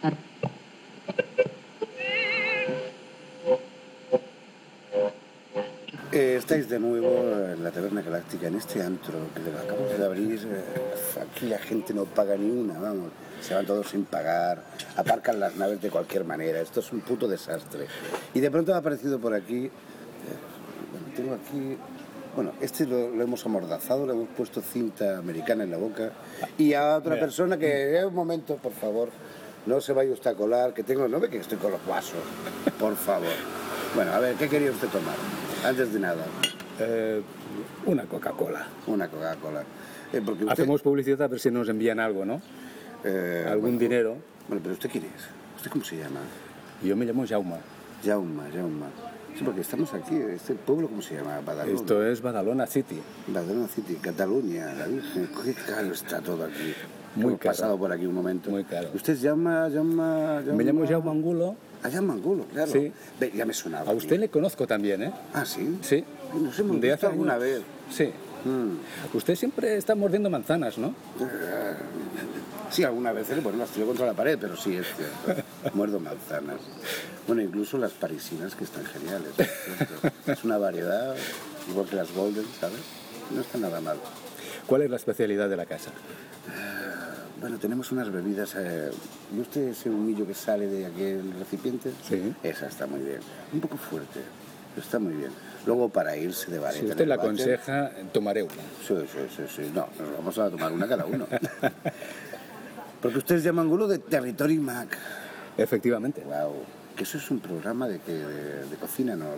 Estáis de nuevo en la Taberna Galáctica, en este antro que acabamos de abrir. Aquí la gente no paga ni una, vamos. Se van todos sin pagar, aparcan las naves de cualquier manera. Esto es un puto desastre. Y de pronto ha aparecido por aquí... tengo aquí... Bueno, este lo hemos amordazado, le hemos puesto cinta americana en la boca. Y a otra persona que... un momento, por favor, no se vaya usted a colar, que tengo... No ve que estoy con los vasos, por favor. Bueno, a ver, ¿qué quería usted tomar? Antes de nada. Una Coca-Cola. Una Coca-Cola. Porque usted... Hacemos publicidad a ver si nos envían algo, ¿no? Algún dinero. Bueno, pero ¿usted quién es? ¿Usted cómo se llama? Yo me llamo Jaume. Jaume. Sí, porque estamos aquí, este pueblo, ¿cómo se llama? Badalona. Esto es Badalona City. Badalona City, Cataluña, la Virgen. Qué caro está todo aquí. Muy Hemos caro. pasado por aquí un momento. Muy caro. ¿Usted llama? Me llamo Jaume Angulo. Ah, Jaume Angulo, claro. Sí. Ve, ya me sonaba. A usted le conozco también, ¿eh? Ah, ¿sí? Sí. Nos hemos De visto hace alguna años. vez. Sí. Usted siempre está mordiendo manzanas, ¿no? Sí, alguna vez bueno, las tiro contra la pared, pero sí, es cierto. Muerdo manzanas. Bueno, incluso las parisinas, que están geniales. Es una variedad, igual que las golden, ¿sabes? No está nada mal. ¿Cuál es la especialidad de la casa? Bueno, tenemos unas bebidas... ¿Ve usted ese humillo que sale de aquel recipiente? Sí. Esa está muy bien. Un poco fuerte, pero está muy bien. Luego, para irse de vareta... Si usted la aconseja, tomaré una. Sí. No, nos vamos a tomar una cada uno. Porque usted es Angulo de Territory Mac. Efectivamente. Wow. Que eso es un programa de cocina, ¿no?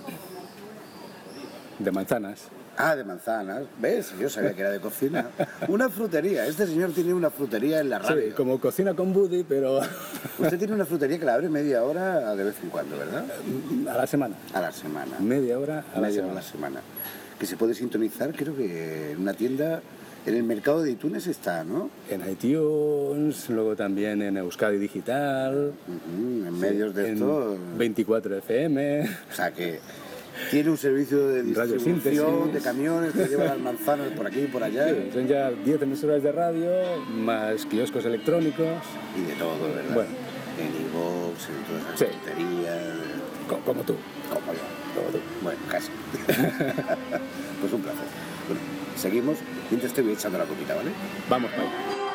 De manzanas. Ah, de manzanas. ¿Ves? Yo sabía que era de cocina. Una frutería. Este señor tiene una frutería en la radio. Sí, como cocina con Buddy, pero... Usted tiene una frutería que la abre media hora de vez en cuando, ¿verdad? A la semana. A la semana. Media hora a la Media hora a la semana. Que se puede sintonizar, creo que en una tienda... En el mercado de iTunes está, ¿no? En iTunes, luego también en Euskadi Digital. En medios de esto... 24 FM. O sea que tiene un servicio de distribución de camiones que llevan las manzanas por aquí y por allá. Sí, son ya 10 emisoras de radio, más kioscos electrónicos. Y de todo, ¿verdad? Bueno. En iVoox, en todas esas Sí. tonterías. Como tú. Como yo. Como tú. Bueno, casi. Pues un placer. Bueno, seguimos. Mientras te voy echando la copita, ¿vale? Vamos para allá.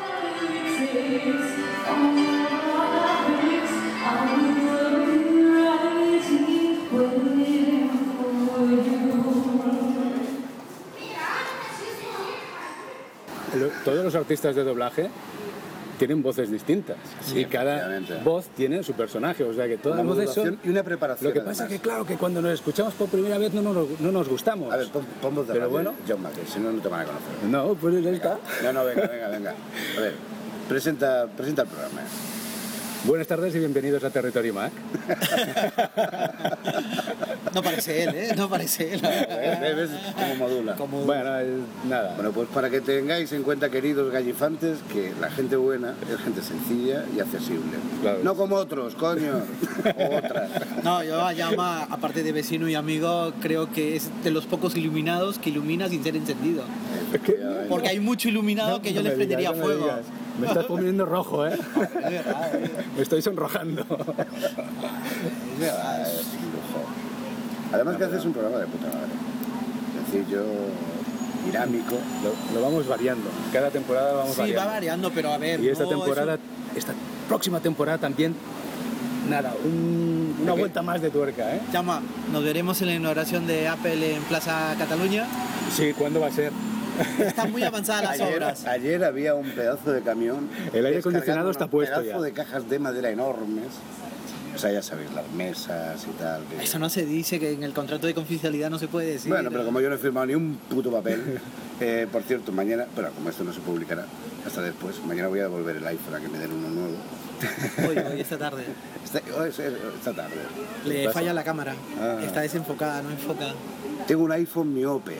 Todos los artistas de doblaje tienen voces distintas, Sí, y cada efectivamente. voz tiene su personaje, o sea que todas Una las voces son... modulación y una preparación. Lo que pasa además. que claro, que cuando nos escuchamos por primera vez no nos gustamos. A ver, pon voz de Pero radio, bueno. John Mayer, si no, no te van a conocer. No, pues ya está. No, venga. A ver, presenta el programa. Buenas tardes y bienvenidos a Territory Mac. No parece él, ¿eh? No parece él. ¿Ves cómo modula? Bueno, nada. Bueno, pues para que tengáis en cuenta, queridos gallifantes, que la gente buena es gente sencilla y accesible. Claro. No como otros, coño. O otras. No, yo a Llama, aparte de vecino y amigo, creo que es de los pocos iluminados que ilumina sin ser encendido. Porque hay mucho iluminado que yo le prendería fuego. Me estás poniendo rojo, ¿eh? Es verdad, Me estoy sonrojando. Es verdad, es un lujo. Además que haces un programa de puta madre. Sencillo, dinámico. Lo vamos variando. Cada temporada vamos Sí, variando. va variando, pero a ver. Y esta no, temporada, esta próxima temporada también, nada, una vuelta más de tuerca, ¿eh? Llama, nos veremos en la inauguración de Apple en Plaza Cataluña. Sí, ¿cuándo va a ser? Están muy avanzadas las obras. Ayer había un pedazo de camión. El aire acondicionado está puesto ya. Un pedazo ya. de cajas de madera enormes. O sea, ya sabéis, las mesas y tal. Que... Eso no se dice, que en el contrato de confidencialidad no se puede decir. Bueno, pero como yo no he firmado ni un puto papel, por cierto, mañana, bueno, como esto no se publicará hasta después, mañana voy a devolver el iPhone a que me den uno nuevo. Hoy esta tarde. Esta tarde. Le ¿Pasa? falla la cámara. Ah. Está desenfocada, no enfoca. Tengo un iPhone miope.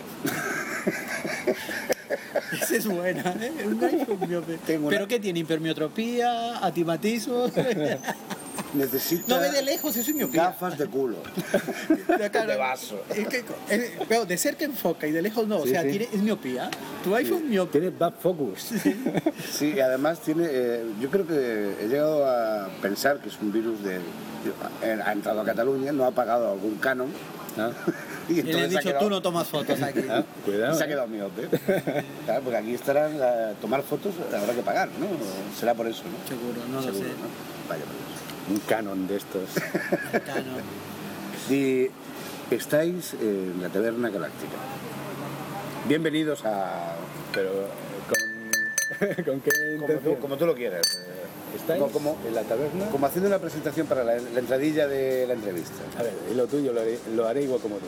Esa es buena, ¿eh? Un iPhone miope. ¿Pero qué tiene? ¿Hipermiotropía? ¿Atimatismo? Necesita No ve de lejos, eso es miopía. gafas de culo. De vaso. Pero de cerca enfoca y de lejos no. Sí, o sea, sí. es miopía. Tu iPhone miope. Tiene back focus. Sí, y además tiene, yo creo que he llegado a pensar que es un virus ha entrado a Cataluña, no ha pagado algún canon. ¿No? Y le he dicho, tú no tomas fotos aquí. Cuidado. Se ha quedado miope. Claro, porque aquí estarán tomar fotos, habrá que pagar, ¿no? Será por eso, ¿no? Seguro, no Seguro, lo sé. ¿no? Vaya por eso. Un canon de estos. Canon. Y estáis en la Taberna Galáctica. Bienvenidos a... Pero ¿con qué intención? Como tú lo quieras. ¿Estáis en la taberna? Como haciendo una presentación para la entradilla de la entrevista. A ver, y lo tuyo lo haré igual como tú.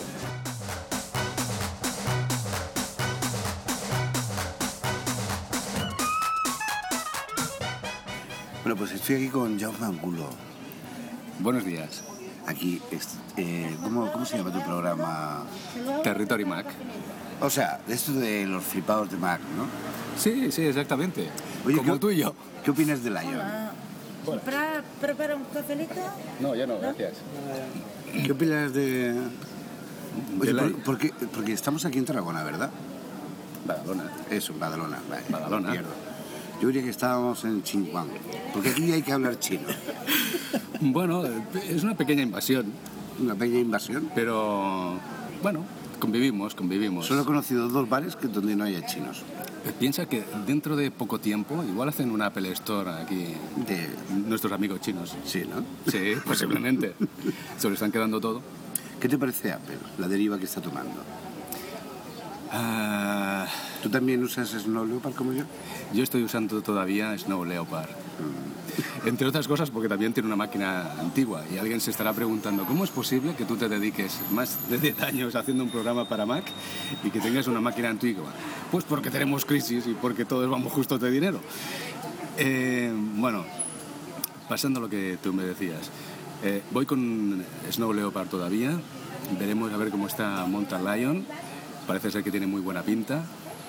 Bueno, pues estoy aquí con Jaume Angulo. Buenos días. Aquí, ¿cómo se llama tu programa? Territory Mac. O sea, de esto de los flipados de Mac, ¿no? Sí, exactamente. Oye, como tú y yo. ¿Qué opinas de Lion? ¿Prepara un cafelito? No, ya no, gracias. ¿Qué opinas de...? Oye, De porque estamos aquí en Tarragona, ¿verdad? Badalona. Eso, Badalona. Vale, Badalona. pierdo. Yo diría que estábamos en Xinjiang, porque aquí hay que hablar chino. Bueno, es una pequeña invasión, Una pequeña invasión. pero bueno, convivimos. Solo he conocido 2 bares donde no haya chinos. Piensa que dentro de poco tiempo igual hacen una Apple Store aquí, nuestros amigos chinos. Sí, ¿no? Sí, posiblemente. Se lo están quedando todo. ¿Qué te parece Apple, la deriva que está tomando? ¿Tú también usas Snow Leopard como yo? Yo estoy usando todavía Snow Leopard. Entre otras cosas porque también tiene una máquina antigua y alguien se estará preguntando ¿cómo es posible que tú te dediques más de 10 años haciendo un programa para Mac y que tengas una máquina antigua? Pues porque tenemos crisis y porque todos vamos justos de dinero. Bueno, pasando a lo que tú me decías, voy con Snow Leopard todavía, veremos a ver cómo está Mountain Lion, parece ser que tiene muy buena pinta.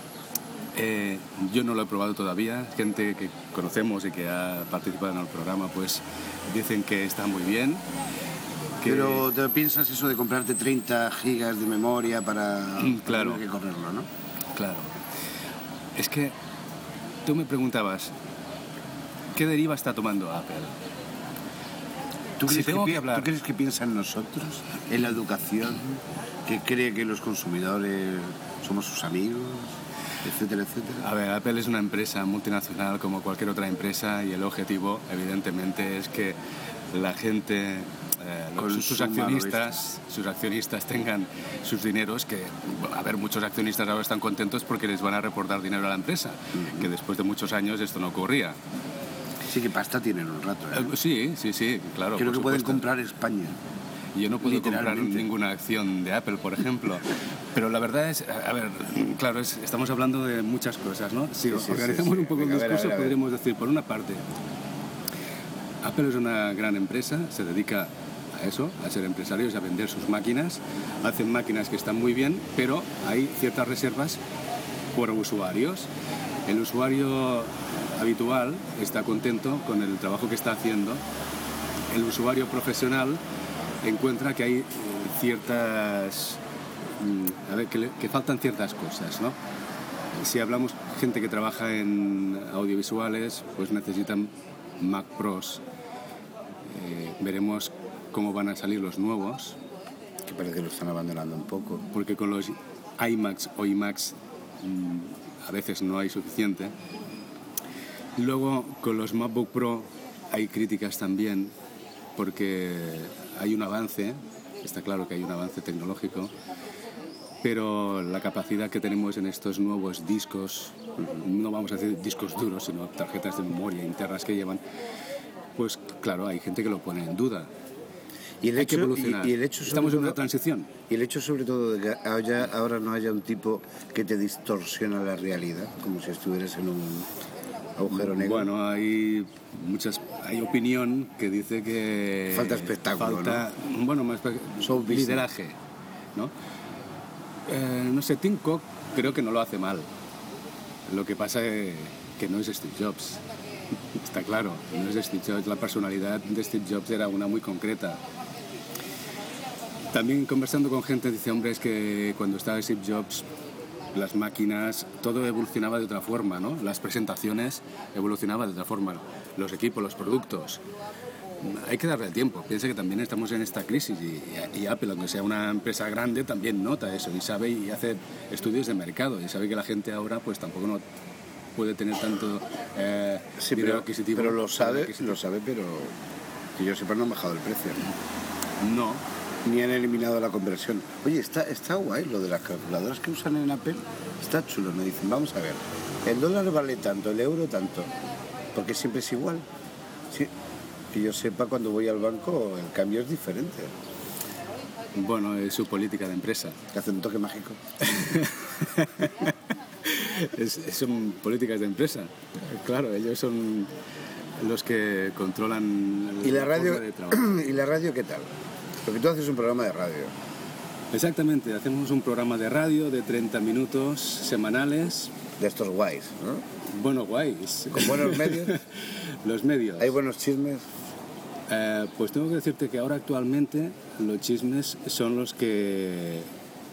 Yo no lo he probado todavía, gente que conocemos y que ha participado en el programa pues dicen que está muy bien. Pero ¿te piensas eso de comprarte 30 gigas de memoria para claro. tener que correrlo, no? Claro. Es que tú me preguntabas, ¿qué deriva está tomando Apple? ¿Tú Si tengo que hablar... ¿Tú crees que piensa en nosotros, en la educación, que cree que los consumidores somos sus amigos? Etcétera, etcétera. A ver, Apple es una empresa multinacional como cualquier otra empresa y el objetivo, evidentemente, es que la gente, sus accionistas tengan sus dineros, que, a ver, muchos accionistas ahora están contentos porque les van a reportar dinero a la empresa, que después de muchos años esto no ocurría. Sí, que pasta tienen un rato, ¿eh? Sí, claro. Creo que por pueden supuesto. comprar España. Yo no puedo comprar ninguna acción de Apple, por ejemplo. Pero la verdad es, a ver, claro, estamos hablando de muchas cosas, ¿no? Si organizamos un poco el discurso, podríamos decir, por una parte, Apple es una gran empresa, se dedica a eso, a ser empresarios, a vender sus máquinas. Hacen máquinas que están muy bien, pero hay ciertas reservas por usuarios. El usuario habitual está contento con el trabajo que está haciendo. El usuario profesional encuentra que hay ciertas... que faltan ciertas cosas, ¿no? Si hablamos gente que trabaja en audiovisuales, pues necesitan Mac Pros. Veremos cómo van a salir los nuevos. Que parece que lo están abandonando un poco. Porque con los iMacs o iMacs a veces no hay suficiente. Luego con los MacBook Pro hay críticas también, porque hay un avance, está claro que hay un avance tecnológico, pero la capacidad que tenemos en estos nuevos discos, no vamos a decir discos duros, sino tarjetas de memoria internas que llevan, pues claro, hay gente que lo pone en duda. Y el hay hecho, que evolucionar. y el hecho Estamos en una transición. Y el hecho sobre todo de que ahora no haya un tipo que te distorsiona la realidad, como si estuvieras en un agujero negro. Bueno, hay opinión que dice que falta espectáculo, falta, ¿no? Bueno, más lideraje, ¿no? No sé, Tim Cook creo que no lo hace mal. Lo que pasa es que no es Steve Jobs. Está claro, no es Steve Jobs. La personalidad de Steve Jobs era una muy concreta. También conversando con gente dice, hombre, es que cuando estaba Steve Jobs las máquinas, todo evolucionaba de otra forma, ¿no? Las presentaciones evolucionaban de otra forma. los equipos, los productos. Hay que darle tiempo. Piensa que también estamos en esta crisis y Apple, aunque sea una empresa grande, también nota eso y sabe y hace estudios de mercado y sabe que la gente ahora pues tampoco no puede tener tanto dinero adquisitivo. Pero lo sabe, pero que yo sepa no han bajado el precio. No. Ni han eliminado la conversión. Oye, está guay lo de las calculadoras que usan en Apple. Está chulo, me dicen, vamos a ver. El dólar vale tanto, el euro tanto. Porque siempre es igual. Sí. Que yo sepa, cuando voy al banco el cambio es diferente. Bueno, es su política de empresa. Que hace un toque mágico. Son políticas de empresa. Claro, ellos son los que controlan la radio, forma de trabajo. ¿Y la radio qué tal? Porque tú haces un programa de radio. Exactamente, hacemos un programa de radio de 30 minutos semanales. De estos guays, ¿no? Bueno, guays. ¿Con buenos medios? Los medios. ¿Hay buenos chismes? Pues tengo que decirte que ahora actualmente los chismes son los que...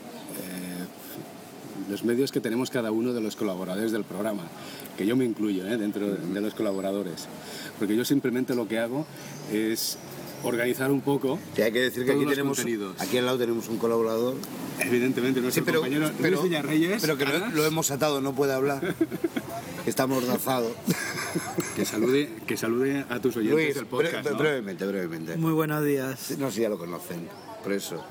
los medios que tenemos cada uno de los colaboradores del programa, que yo me incluyo dentro de los colaboradores. Porque yo simplemente lo que hago es organizar un poco. Sí, hay que decir que aquí al lado tenemos un colaborador. Evidentemente, nuestro compañero Luis Villarreyes. Pero que lo hemos atado, no puede hablar. Está amordazado. Que salude a tus oyentes Luis, del podcast. Brevemente. Muy buenos días. No sé si ya lo conocen, por eso.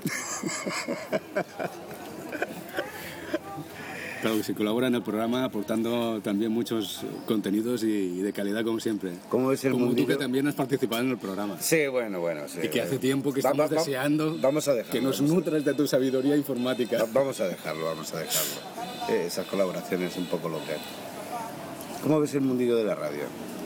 Claro que se colabora en el programa aportando también muchos contenidos y de calidad como siempre. ¿Cómo es el como mundillo? tú que también has participado en el programa. Sí, bueno. Sí, y que hace tiempo que estamos deseando que nos nutres de tu sabiduría informática. Vamos a dejarlo. Esas colaboraciones un poco locas. ¿Cómo ves el mundillo de la radio?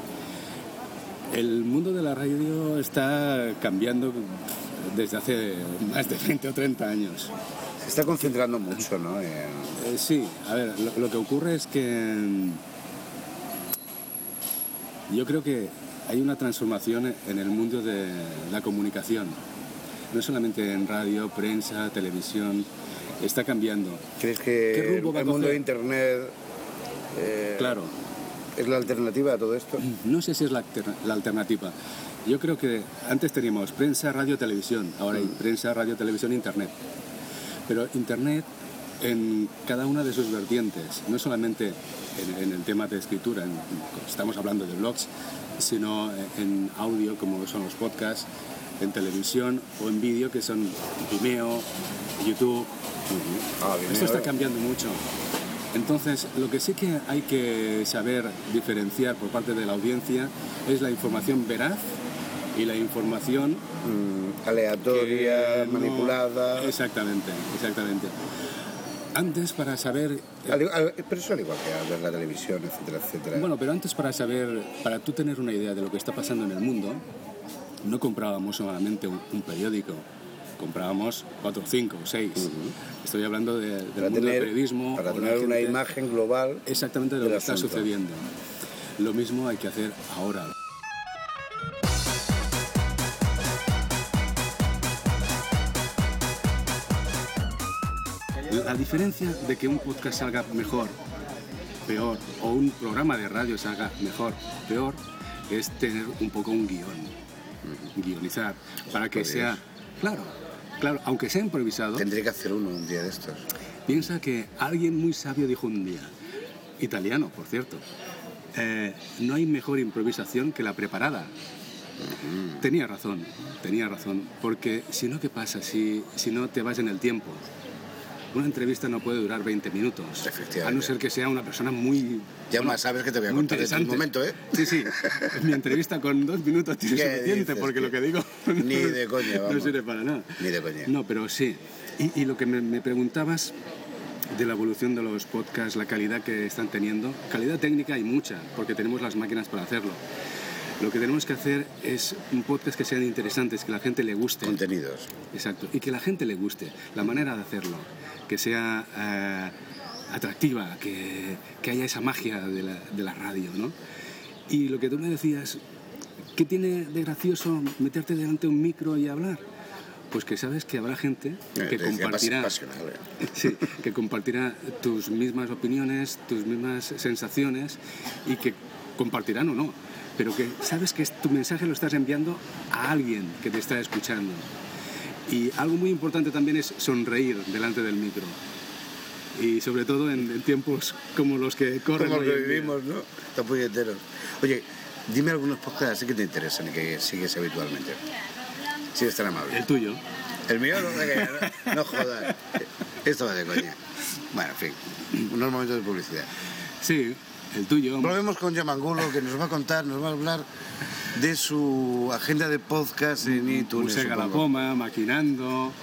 El mundo de la radio está cambiando desde hace más de 20 o 30 años. Se está concentrando mucho, ¿no? Sí, a ver, lo que ocurre es que yo creo que hay una transformación en el mundo de la comunicación. No solamente en radio, prensa, televisión, está cambiando. ¿Crees que el mundo de Internet claro. es la alternativa a todo esto? No sé si es la alternativa. Yo creo que antes teníamos prensa, radio, televisión. Ahora hay prensa, radio, televisión, Internet. Pero Internet en cada una de sus vertientes, no solamente en el tema de escritura, estamos hablando de blogs, sino en audio, como son los podcasts, en televisión o en vídeo, que son Vimeo, YouTube. Esto está cambiando mucho. Entonces, lo que sí que hay que saber diferenciar por parte de la audiencia es la información veraz y la información aleatoria, manipulada. Exactamente. Antes, para saber... Pero eso al igual que ver la televisión, etcétera. Bueno, pero antes para tú tener una idea de lo que está pasando en el mundo, no comprábamos solamente un periódico, comprábamos 4, 5, 6. Estoy hablando del mundo del periodismo. Para tener una imagen global. Exactamente de lo que está sucediendo. Lo mismo hay que hacer ahora. La diferencia de que un podcast salga mejor, peor, o un programa de radio salga mejor, peor, es tener un poco un guión, guionizar, para que sea, claro, aunque sea improvisado. Tendré que hacer un día de estos. Piensa que alguien muy sabio dijo un día, italiano, por cierto, no hay mejor improvisación que la preparada. Tenía razón, porque si no, ¿qué pasa? Si no te vas en el tiempo. Una entrevista no puede durar 20 minutos, a no ser que sea una persona muy... Ya más sabes que te voy a contar en un momento, ¿eh? Sí, mi entrevista con 2 minutos tiene suficiente, porque lo que digo ni de coña, vamos. No sirve para nada. Ni de coña. No, pero sí. Y lo que me preguntabas de la evolución de los podcasts, la calidad que están teniendo, calidad técnica hay mucha, porque tenemos las máquinas para hacerlo. Lo que tenemos que hacer es un podcast que sean interesantes, que la gente le guste. Contenidos. Exacto, y que la gente le guste, la manera de hacerlo, que sea atractiva, que haya esa magia de la radio, ¿no? Y lo que tú me decías, ¿qué tiene de gracioso meterte delante de un micro y hablar? Pues que sabes que habrá gente que compartirá, sí, que compartirá tus mismas opiniones, tus mismas sensaciones y que compartirán o no. pero que sabes que tu mensaje lo estás enviando a alguien que te está escuchando. Y algo muy importante también es sonreír delante del micro. Y sobre todo en tiempos como los que corren. Como los que vivimos, ¿no? Están puñeteros. Oye, dime algunos podcasts así que te interesan y que sigues habitualmente. Si eres tan amable. El tuyo. El mío no jodas. Esto va de coña. Bueno, en fin, unos momentos de publicidad. Sí, el tuyo. Volvemos con Jaume Angulo, que nos va a contar, nos va a hablar de su agenda de podcast en iTunes. Musega la Poma, Maquinando,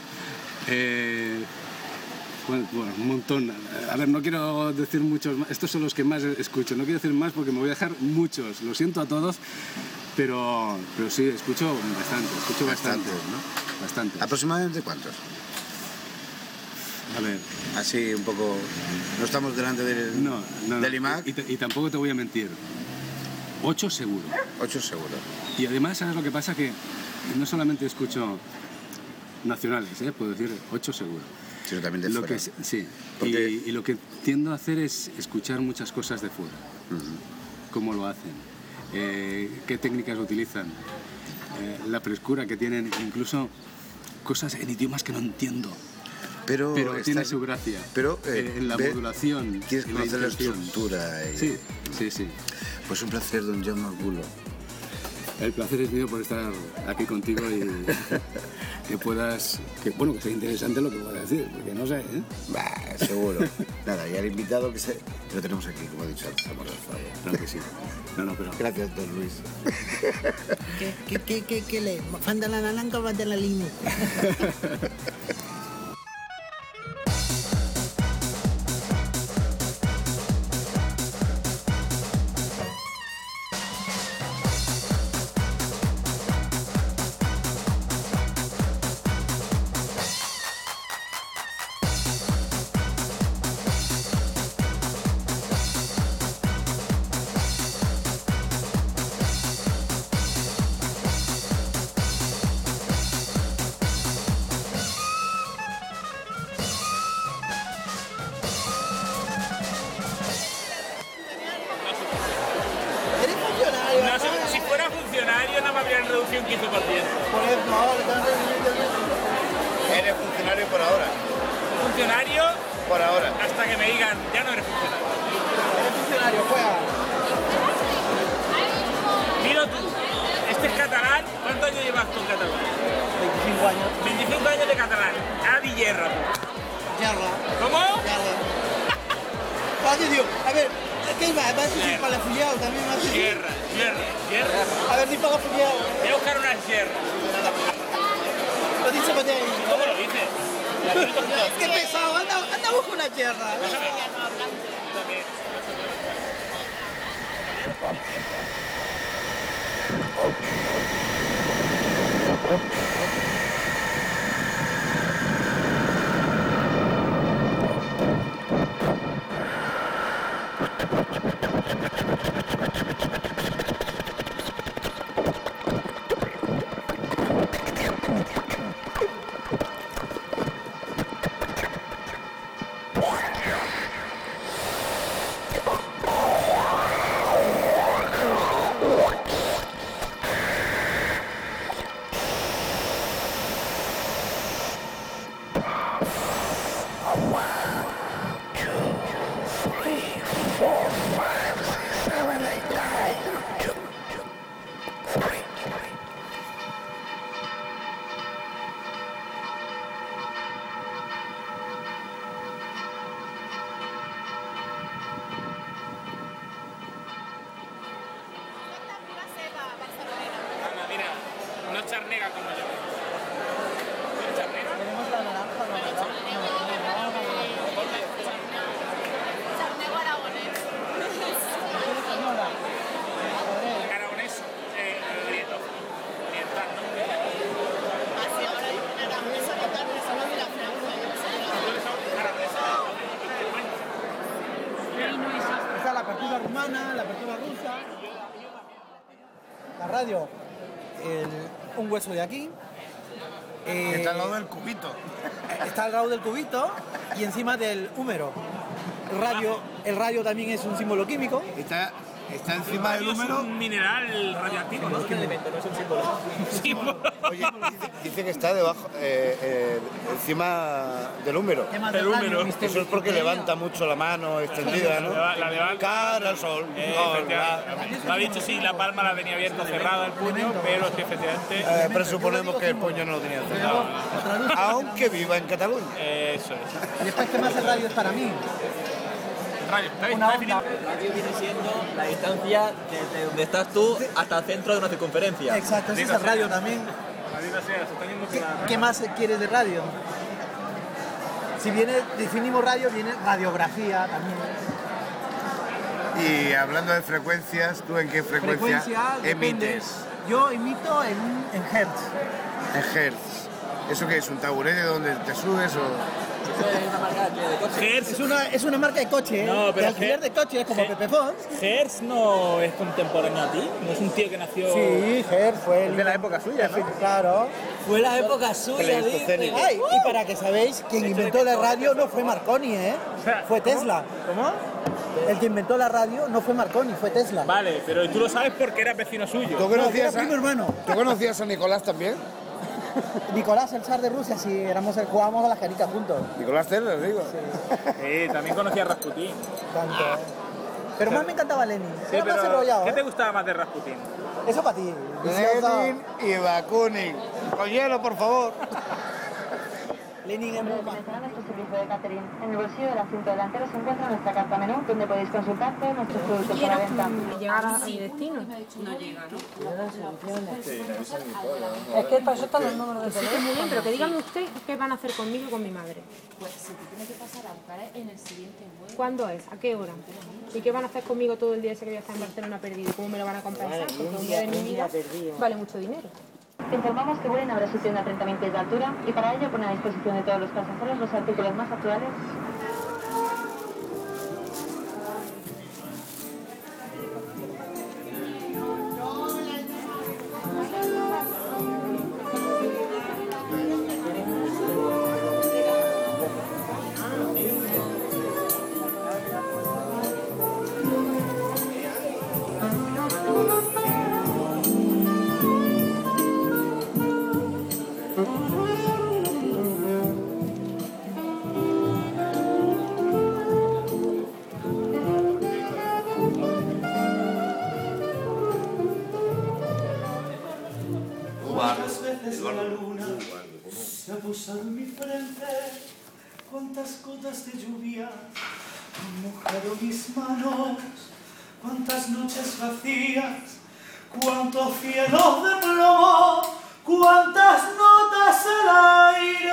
bueno, un montón. A ver, no quiero decir muchos más. Estos son los que más escucho. No quiero decir más porque me voy a dejar muchos. Lo siento a todos, pero sí, escucho bastante. ¿no? Bastante. ¿Aproximadamente cuántos? A ver. Así un poco... No estamos delante del IMAC. Y tampoco te voy a mentir. 8 seguro. 8 seguro. Y además, ¿sabes lo que pasa? Que no solamente escucho nacionales, puedo decir 8 seguro. Sino también de fuera. Sí. Y lo que tiendo a hacer es escuchar muchas cosas de fuera. Cómo lo hacen, qué técnicas utilizan, la frescura que tienen, incluso cosas en idiomas que no entiendo. Pero tiene su gracia. Pero en la modulación. Quieres conocer la estructura. Sí. Pues un placer, don Jaume Angulo. El placer es mío por estar aquí contigo y que puedas... Que sea interesante lo que voy a decir, porque no sé, Bah, seguro. Nada, y al invitado que lo tenemos aquí, como he dicho antes, Claro que sí. No, pero... Gracias, don Luis. ¿Qué le? ¿Fan de la naranja o fan de la línea? Eres funcionario por ahora. ¿Funcionario? Por ahora. Hasta que me digan, ya no eres funcionario. Eres funcionario, juega. Miro tú, este es catalán. ¿Cuántos años llevas tú en catalán? 25 años. 25 años de catalán. Adi Yerra, tú. Yerra. ¿Cómo? Yerra. Tío, a ver, ¿qué va? ¿Vas a decir para la filial también? Yerra. A ver, di para la filial. Voy a buscar unas yerras. Lo dice para ti. ¿Cómo lo dices? Qué pesado, anda a buscar una yerra. Charnega como yo. Tenemos la naranja, Charnego aragonés. Aragonés, oriental, ¿no? Así ahora hay un aragonés oriental que solo de la Francia. Está la apertura rumana, la apertura rusa. La radio, un hueso de aquí. Está al lado del cubito. Está al lado del cubito y encima del húmero. El radio también es un símbolo químico. Está está encima del húmero. Es un mineral radioactivo, ¿no? Es un elemento, no es un símbolo. Símbolo. Oye, dice que está debajo, encima del húmero. Del húmero. Eso es porque levanta mucho la mano extendida, ¿no? La levanta. Cara al sol. Efectivamente. Lo ha dicho, sí, la palma la tenía abierta, cerrada el puño, pero sí, efectivamente. Presuponemos que el puño no lo tenía cerrado. Aunque viva en Cataluña. Eso es. Y después, ¿qué más es radio es para mí? Radio, ¿está Una definido? onda. Radio viene siendo la distancia desde donde estás tú hasta el centro de una circunferencia. Exacto, eso es el radio también. Maldita sea, se está yendo por la ¿Qué más quieres de radio? Si viene, definimos radio, viene radiografía también. Y hablando de frecuencias, ¿tú en qué frecuencia depende. emites? Yo emito en hertz. En hertz. ¿Eso qué es? ¿Un taburete donde te subes o...? Es una marca de coche. Hertz. Es una marca de coche, ¿eh? No, pero de alquiler de coche, es como Pepe Fons. Hertz no es contemporáneo a ti, no es un tío que nació. Sí, Hertz fue Es de la época suya, ¿no? Claro. Fue la época suya, dice. Ay, y para que sabéis, quien inventó la radio no fue Marconi, ¿eh? Fue Tesla. ¿Cómo? El que inventó la radio no fue Marconi, fue Tesla. Vale, pero tú lo sabes porque eras vecino suyo. ¿Tú conocías, era primo hermano. ¿Tú conocías a Nicolás también? Nicolás, el zar de Rusia, sí, jugábamos a las canicas juntos. Nicolás Tesla, digo. También conocía a Rasputín. Tanto. Pero más me encantaba Lenin. Sí, Era más pero enrollado, ¿qué te ¿eh? gustaba más de Rasputín? Eso para ti. Lenin y Bakunin. Con hielo, por favor. Lenin es muy Mencionar nuestro servicio de catering. En el bolsillo del asiento delantero se encuentra nuestra carta menú, donde podéis consultar todos nuestros productos para venta. Llegar a mi destino. No llega, ¿no? Es que para eso están los números de teléfono. Muy bien, pero que dígame usted qué van a hacer conmigo y con mi madre. Pues se te tiene que pasar a buscar en el siguiente vuelo. ¿Cuándo es? ¿A qué hora? ¿Y qué van a hacer conmigo todo el día ese que voy a estar en Barcelona perdido? ¿Cómo me lo van a compensar? Porque un día de mi vida vale mucho dinero. Te informamos que Vueling abre su tienda a 30.000 pies de altura y para ello pone a disposición de todos los pasajeros los artículos más actuales. ¿Cuántas veces la luna se ha posado en mi frente? ¿Cuántas gotas de lluvia han mojado mis manos? ¿Cuántas noches vacías? ¿Cuántos cielos de plomo? ¿Cuántas notas al aire?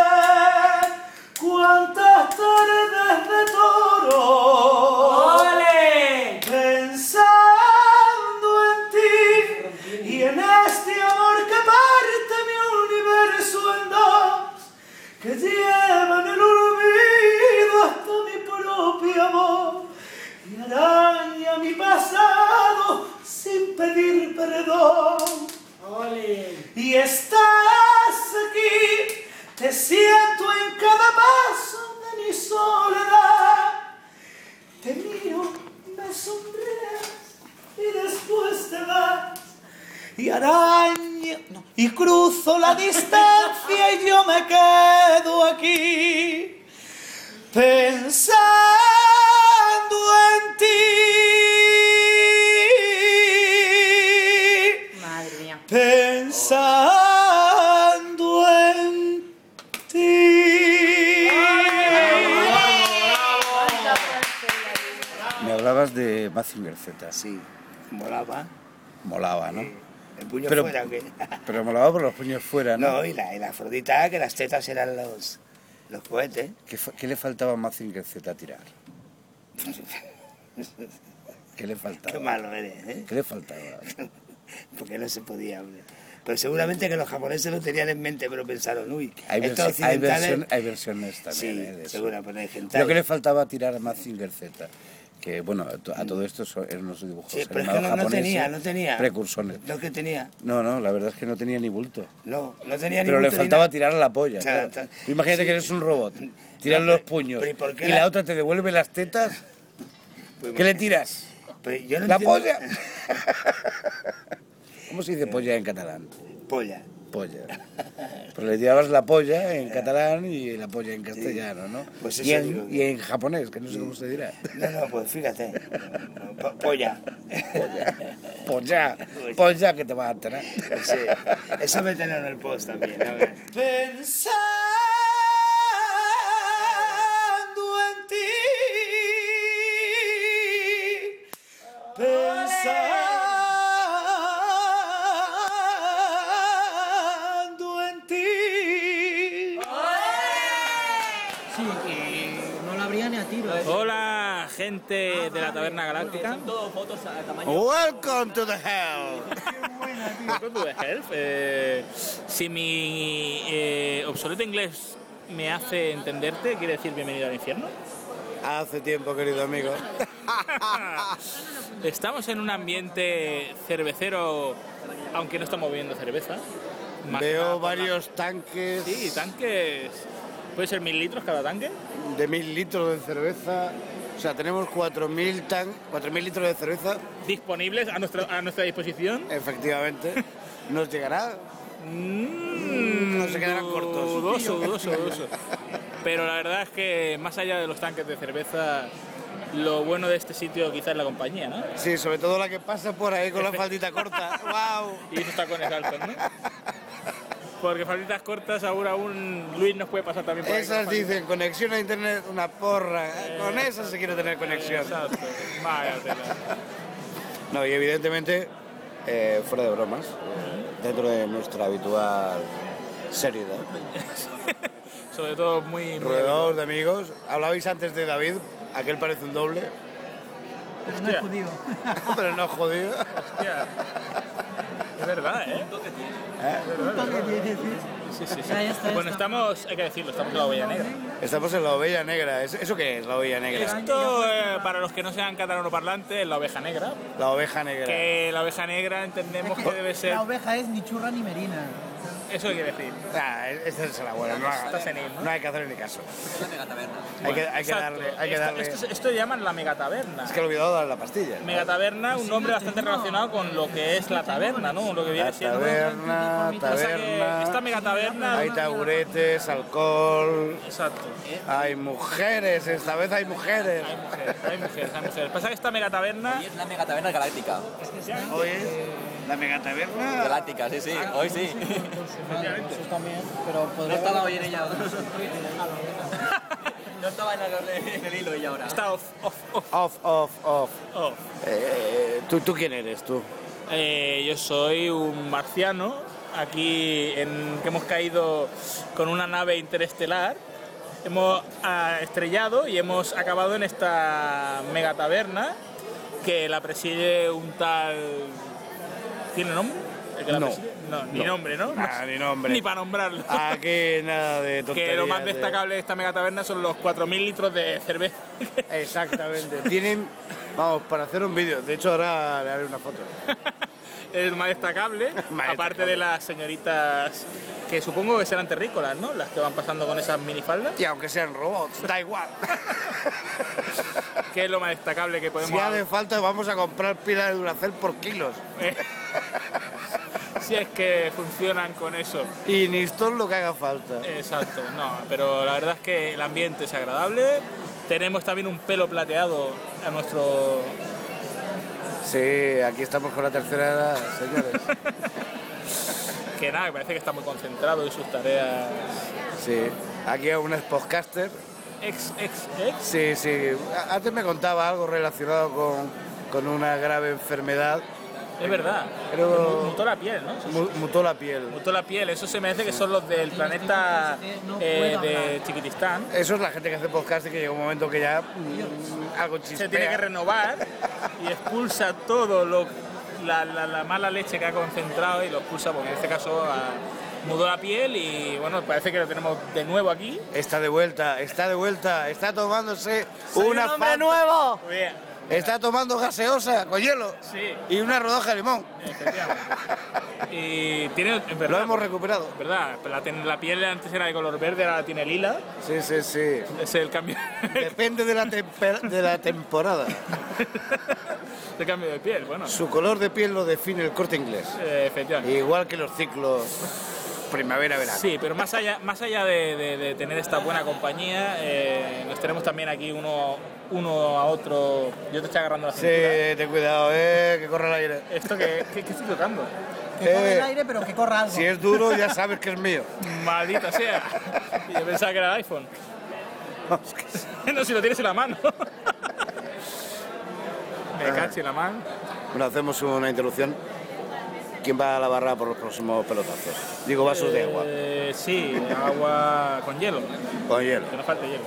¿Cuántas tardes de toro? ¡Ole! Pensando en ti y en este amor que parte mi universo en dos, que lleva en el olvido hasta mi propia voz y araña mi pasado sin pedir perdón. ¡Ole! Y estás aquí, te siento en cada paso de mi soledad. Te miro, me sonríes y después te vas. Y araña, no, y cruzo la distancia y yo me quedo aquí pensando en ti. Madre mía. Pensando en ti. Me hablabas de Mazinger Z. Sí, molaba. Molaba, ¿no? El puño Pero- fuera, ¿qué? Pero molaba por los puños fuera, ¿no? No, y la Afrodita, que las tetas eran los cohetes. ¿Qué le faltaba a Mazinger Z tirar? ¿Qué le faltaba? Qué malo eres, ¿eh? ¿Qué le faltaba? Porque no se podía, hombre. Pero seguramente que los japoneses lo tenían en mente, pero pensaron, uy, Hay, estos versi- hay occidentales... hay versiones también, Sí, de eso. seguro, pero hay gente... Lo que le faltaba tirar a Mazinger Z, que bueno, a todo esto eran unos dibujos Sí, pero es que animados no japoneses, tenía. precursores. Lo que tenía. No, la verdad es que no tenía ni bulto. No tenía ni Pero le bulto ni faltaba nada. tirar la polla. O sea, claro. Tú imagínate que eres un robot, tiras No, los pero- puños pero ¿y por qué y la- la otra te devuelve las tetas. Pues ¿Qué le tiras? Pero yo no ¡La entiendo- polla! ¿Cómo se dice polla en catalán? Polla. Polla. Pues le llevas la polla en catalán y la polla en castellano, ¿no? Pues y, eso digo. y en japonés, que no sé cómo se dirá. No, pues fíjate. Polla. Polla. Polla que te vas a enterar. Sí. Eso me tiene en el post también. A ver. Pensando en ti, pensando en ti. Sí, que no lo habría ni a tiro. Hola, gente de la Taberna Galáctica. Todo fotos a tamaño. Welcome to the hell. Welcome to the Health. Si mi obsoleto inglés me hace entenderte, quiere decir bienvenido al infierno. Hace tiempo, querido amigo. Estamos en un ambiente cervecero, aunque no estamos bebiendo cerveza. Más que nada Veo por varios tanques. Sí, tanques. ¿Puede ser 1000 litros cada tanque? De 1000 litros de cerveza. O sea, tenemos 4000 litros de cerveza. Disponibles a nuestra disposición. Efectivamente. ¿Nos llegará? No se quedarán cortos. Dudoso. Pero la verdad es que más allá de los tanques de cerveza, lo bueno de este sitio quizás es la compañía, ¿no? Sí, sobre todo la que pasa por ahí con la faldita corta. ¡Wow! Y esos tacones altos, ¿no? Porque falditas cortas aún Luis nos puede pasar también por ahí. Esas dicen conexión a internet, una porra. Con esas se quiere tener conexión. Exacto. Vaya tela. No, y evidentemente, fuera de bromas, dentro de nuestra habitual seriedad. Sobre todo muy... Rodeados de amigos. Hablabais antes de David, aquel parece un doble. Pero no es judío. Pero no es jodido. Hostia. Es verdad, ¿eh? Sí. Ya está. Bueno, estamos, hay que decirlo, estamos en la Ovella Negra. Estamos en la Oveja Negra. ¿Eso qué es, la Oveja Negra? Esto, para los que no sean catalanoparlantes, es la Oveja Negra. La Oveja Negra. Que la Oveja Negra entendemos que debe ser... La oveja es ni churra ni merina. Eso quiere decir. Esta es la buena. Está senil, ¿no? No hay que hacerle ni caso. La megataberna. Hay que darle. Esto llaman la megataberna. Es que he olvidado dar la pastilla. Megataberna, un nombre bastante relacionado con lo que es la taberna, ¿no? Lo que viene siendo. Taberna. Esta megataberna... Hay taburetes, alcohol. Exacto. Hay mujeres, esta vez hay mujeres. Hay mujeres. Pasa que esta megataberna... Y es la megataberna galáctica. Hoy es la megataberna. Galáctica, sí. Hoy sí. Eso también, pero No estaba hoy en ella. No estaba en el hilo ella ahora. Está off. Off. ¿Tú quién eres, tú? Yo soy un marciano, aquí que hemos caído con una nave interestelar. Hemos estrellado y hemos acabado en esta megataberna que la preside un tal... ¿Tiene nombre? ¿El que la preside? No, ni nombre, ¿no? Ni nombre. Ni para nombrarlo. Aquí nada de tonterías. Que lo más destacable de esta megataberna son los 4000 litros de cerveza. Exactamente. Tienen... Vamos, para hacer un vídeo. De hecho, ahora le haré una foto. Es más destacable, aparte de las señoritas que supongo que serán terrícolas, ¿no? Las que van pasando con esas minifaldas. Y aunque sean robots, da igual. ¿Qué es lo más destacable que podemos Si hace falta, vamos a comprar pilas de Duracell por kilos. Si es que funcionan con eso. Y ni todo lo que haga falta. Exacto, no, pero la verdad es que el ambiente es agradable. Tenemos también un pelo plateado a nuestro... Sí, aquí estamos con la tercera edad, señores. Que nada, parece que está muy concentrado en sus tareas. Sí, aquí es un podcaster. Ex. Sí. Antes me contaba algo relacionado con una grave enfermedad. Es verdad. Pero mutó la piel, ¿no? Mutó la piel. Mutó la piel. Eso se me hace que son los del planeta de Chiquitistán. Eso es la gente que hace podcast y que llega un momento que ya algo chispea. Se tiene que renovar y expulsa todo la mala leche que ha concentrado y lo expulsa, porque en este caso mudó la piel y bueno, parece que lo tenemos de nuevo aquí. Está de vuelta, está tomándose ¡Soy un hombre nuevo! Bien. Está tomando gaseosa con hielo. Sí. Y una rodaja de limón. Efectivamente. Y tiene... ¿verdad? Lo hemos recuperado. ¿Verdad? La piel antes era de color verde, ahora tiene lila. Sí. Es el cambio... Depende de la temporada. El cambio de piel, bueno. Su color de piel lo define el Corte Inglés. Efectivamente. Igual que los ciclos primavera-verano. Sí, pero más allá de tener esta buena compañía, nos tenemos también aquí uno a otro. Yo te estoy agarrando la cintura. Sí, ten cuidado, que corra el aire. ¿Esto qué estoy tocando? Que corra el aire, pero que corra algo. Si es duro, ya sabes que es mío. Maldita sea. Yo pensaba que era el iPhone. No, si lo tienes en la mano. Me cacho en la mano. Bueno, hacemos una interrupción. ¿Quién va a la barra por los próximos pelotazos? Digo, vasos de agua. Sí, agua con hielo. Con hielo. Que no falte hielo.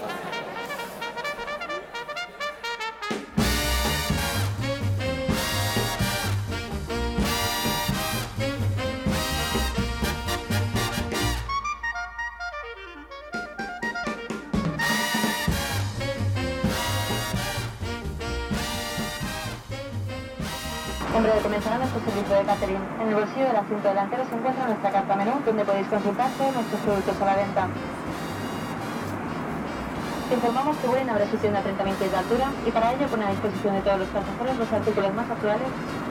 En breve comenzará nuestro servicio de catering. En el bolsillo del asiento delantero se encuentra nuestra carta menú, donde podéis consultar todos nuestros productos a la venta. Te informamos que Vueling abre su tienda a 30 metros de altura y para ello pone a disposición de todos los pasajeros los artículos más actuales.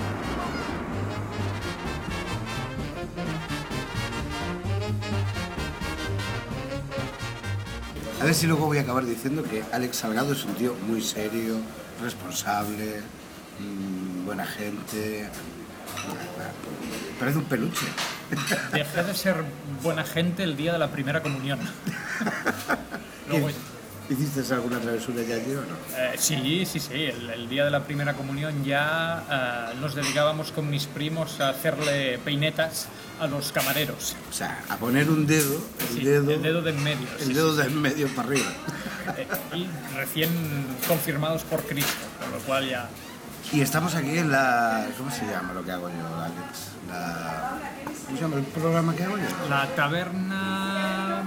A ver si luego voy a acabar diciendo que Alex Salgado es un tío muy serio, responsable, buena gente. Parece un peluche. Dejé de ser buena gente el día de la primera comunión. Luego... ¿Hiciste alguna travesura ya allí o no? Sí. El día de la primera comunión ya nos dedicábamos con mis primos a hacerle peinetas a los camareros. O sea, a poner un dedo, el dedo de en medio. El dedo de en medio para arriba. Y recién confirmados por Cristo, con lo cual ya... Y estamos aquí en la... ¿Cómo se llama lo que hago yo, Alex? ¿Cómo se llama el programa que hago yo? La taberna...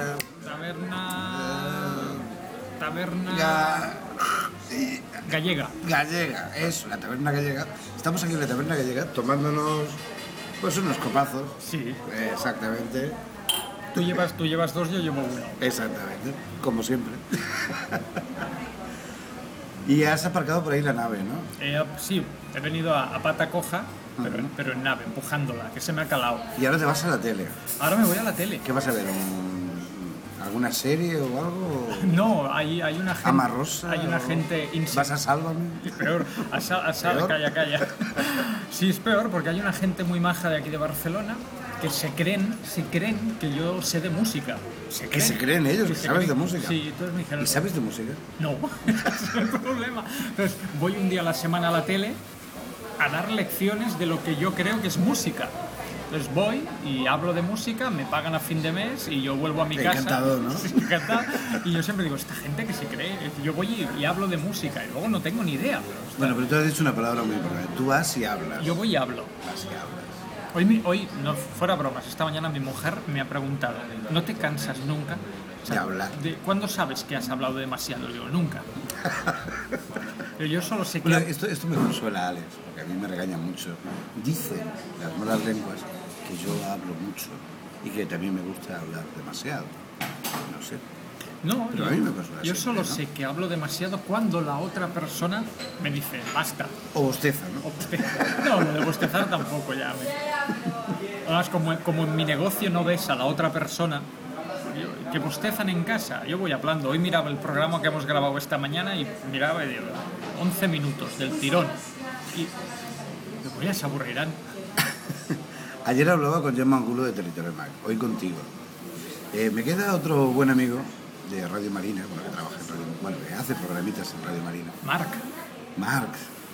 Gallega. Gallega, eso, la taberna gallega. Estamos aquí en la taberna gallega tomándonos pues unos copazos. Sí. Exactamente. Tú llevas dos, yo llevo uno. Exactamente, como siempre. Y has aparcado por ahí la nave, ¿no? Sí, he venido a pata coja, pero en nave, empujándola, que se me ha calado. Y ahora te vas a la tele. Ahora me voy a la tele. ¿Qué vas a ver? ¿Alguna serie o algo? No, hay una gente... ¿Ama Rosa? Hay una gente... ¿Vas a Sálvame? Es peor, ¿Peor? Calla. Sí, es peor porque hay una gente muy maja de aquí de Barcelona que se creen que yo sé de música. ¿Qué se creen ellos? ¿Que sabes de música? Sí, entonces me dijeron... ¿Y sabes de música? No, ese es el problema. Entonces voy un día a la semana a la tele a dar lecciones de lo que yo creo que es música. Entonces voy y hablo de música, me pagan a fin de mes y yo vuelvo a mi casa. Encantado, ¿no? Sí, encantado. Y yo siempre digo, esta gente que se cree, yo voy y hablo de música y luego no tengo ni idea. Bueno, pero tú has dicho una palabra muy importante. Tú vas y hablas. Yo voy y hablo. Vas y hablas. Hoy, no, fuera bromas, esta mañana mi mujer me ha preguntado, ¿no te cansas nunca? O sea, de hablar. ¿Cuándo sabes que has hablado demasiado? Digo, nunca. Pero yo solo sé que... Bueno, esto me consuela, Alex, porque a mí me regaña mucho. Dicen las malas lenguas que yo hablo mucho y que también me gusta hablar demasiado. No sé. No, pero a mí me consuela yo siempre, solo ¿no? sé que hablo demasiado cuando la otra persona me dice, basta. O bosteza, ¿no? No, lo de bostezar tampoco ya. Además, como en mi negocio no ves a la otra persona, que bostezan en casa, yo voy hablando. Hoy miraba el programa que hemos grabado esta mañana y miraba y digo, 11 minutos del tirón. Y digo, ya se aburrirán. Ayer hablaba con Gemma Angulo de Territorio Mac, hoy contigo. Me queda otro buen amigo de Radio Marina, bueno, que trabaja en Radio Marina, bueno, que hace programitas en Radio Marina. Marc,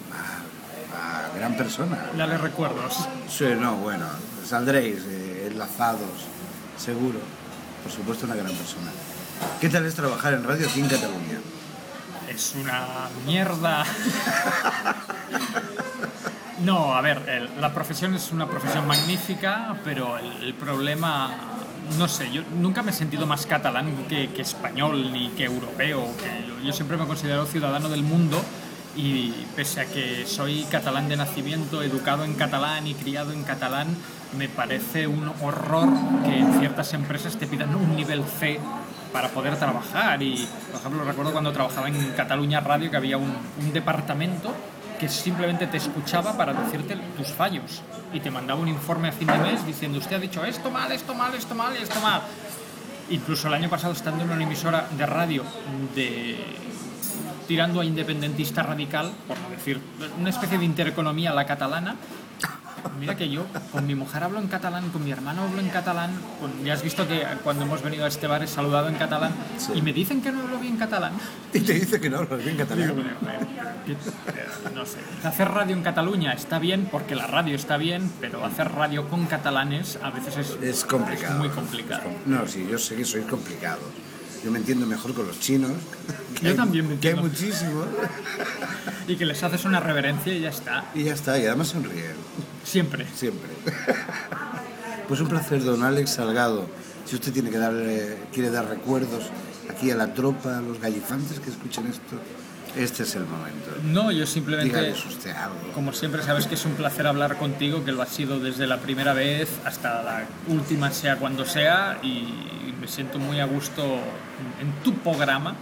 gran persona. Dale recuerdos. Sí, no, bueno, saldréis enlazados, seguro. Por supuesto, una gran persona. ¿Qué tal es trabajar en radio aquí en Cataluña? Es una mierda. No, a ver, la profesión es una profesión magnífica, pero el problema, no sé, yo nunca me he sentido más catalán que español ni que europeo. Yo siempre me he considerado ciudadano del mundo y pese a que soy catalán de nacimiento, educado en catalán y criado en catalán, me parece un horror que en ciertas empresas te pidan un nivel C para poder trabajar. Y, por ejemplo, recuerdo cuando trabajaba en Cataluña Radio que había un departamento que simplemente te escuchaba para decirte tus fallos y te mandaba un informe a fin de mes diciendo usted ha dicho esto mal, esto mal, esto mal y esto mal. Incluso el año pasado, estando en una emisora de radio tirando a independentista radical, por no decir una especie de intereconomía a la catalana, mira que yo con mi mujer hablo en catalán, con mi hermano hablo en catalán, ya has visto que cuando hemos venido a este bar he saludado en catalán, sí. Y me dicen que no hablo bien catalán. Y te dice que no hablas bien catalán. No sé, hacer radio en Cataluña está bien porque la radio está bien, pero hacer radio con catalanes a veces es complicado. Es muy complicado. No, sí, yo sé que sois complicados. Yo me entiendo mejor con los chinos. Yo también me entiendo. Que hay muchísimos. Y que les haces una reverencia y ya está. Y ya está, y además sonríen. Siempre. Siempre. Pues un placer, don Alex Salgado. Si usted quiere dar recuerdos aquí a la tropa, a los gallifantes que escuchen esto, este es el momento. No, yo simplemente... Dígales usted algo. Como siempre, sabes que es un placer hablar contigo, que lo ha sido desde la primera vez hasta la última, sea cuando sea, y me siento muy a gusto en tu programa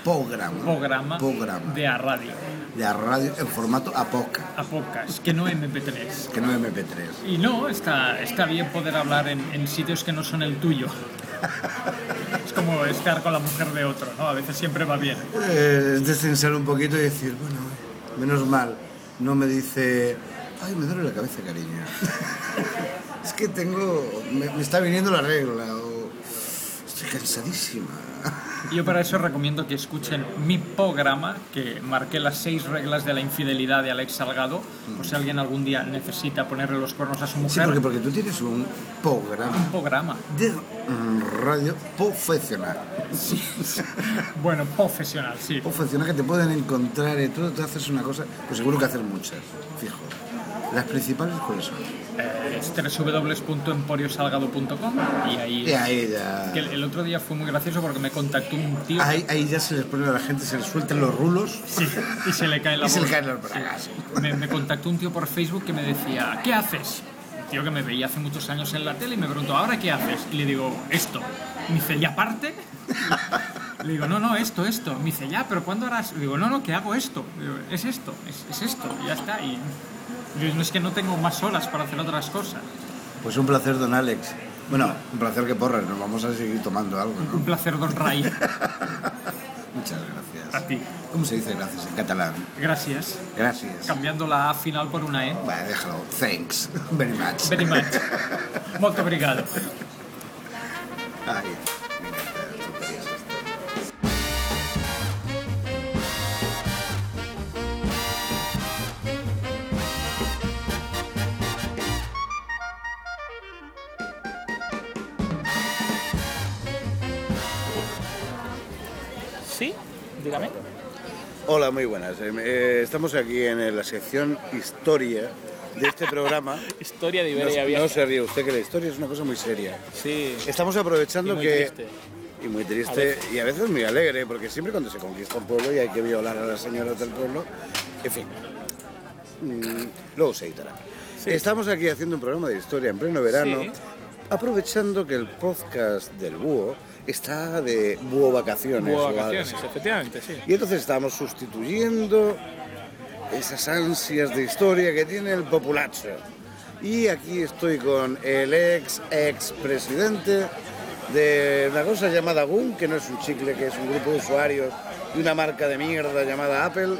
de a radio. De a radio en formato a podcast, que no MP3. Que no MP3. Y no, está bien poder hablar en sitios que no son el tuyo. Es como estar con la mujer de otro, ¿no? A veces siempre va bien. Es descensar un poquito y decir, bueno, menos mal, no me dice, ay, me duele la cabeza, cariño. Es que me está viniendo la regla, o estoy cansadísima. Yo para eso recomiendo que escuchen mi programa, que marqué las 6 reglas de la infidelidad de Alex Salgado, por si alguien algún día necesita ponerle los cuernos a su mujer. Sí, porque tú tienes un programa de radio profesional. Sí. Bueno, profesional, sí. Profesional, que te pueden encontrar y tú te haces una cosa, pues seguro que haces muchas, fijo. ¿Las principales cuáles son? Es www.emporiosalgado.com y ahí ya... Que el otro día fue muy gracioso porque me contactó un tío... Ahí ya se les pone a la gente, se les sueltan los rulos. Sí, y se le cae la voz. Se le caen los bragas. Sí. Me contactó un tío por Facebook que me decía, ¿qué haces? Un tío que me veía hace muchos años en la tele y me preguntó, ¿ahora qué haces? Y le digo, esto. Y me dice, ¿y aparte? Le digo, no, esto. Me dice, ya, pero ¿cuándo harás? Le digo, no, que hago esto. Digo, es esto, y ya está. Y no es que no tengo más horas para hacer otras cosas. Pues un placer, don Alex. Bueno, un placer que porras, nos vamos a seguir tomando algo, ¿no? Un placer, don Ray. Muchas gracias. A ti. ¿Cómo se dice gracias en catalán? Gracias. Gracias. Cambiando la A final por una E. Bueno, déjalo. Thanks. Very much. Very much. Molto obrigado. Ay. Sí, dígame. Hola, muy buenas. Estamos aquí en la sección Historia de este programa. Historia de Iberia Vieja. No se ríe usted, que la historia es una cosa muy seria. Sí. Estamos aprovechando muy triste. Y muy triste, y a veces muy alegre, porque siempre cuando se conquista un pueblo y hay que violar a las señoras del pueblo, en fin, luego se editará. Sí. Estamos aquí haciendo un programa de historia en pleno verano, sí, aprovechando que el podcast del Búho está de Búho Vacaciones. Búho Vacaciones, efectivamente, sí. Y entonces estamos sustituyendo esas ansias de historia que tiene el populacho. Y aquí estoy con el ex-presidente de una cosa llamada GUM, que no es un chicle, que es un grupo de usuarios de una marca de mierda llamada Apple,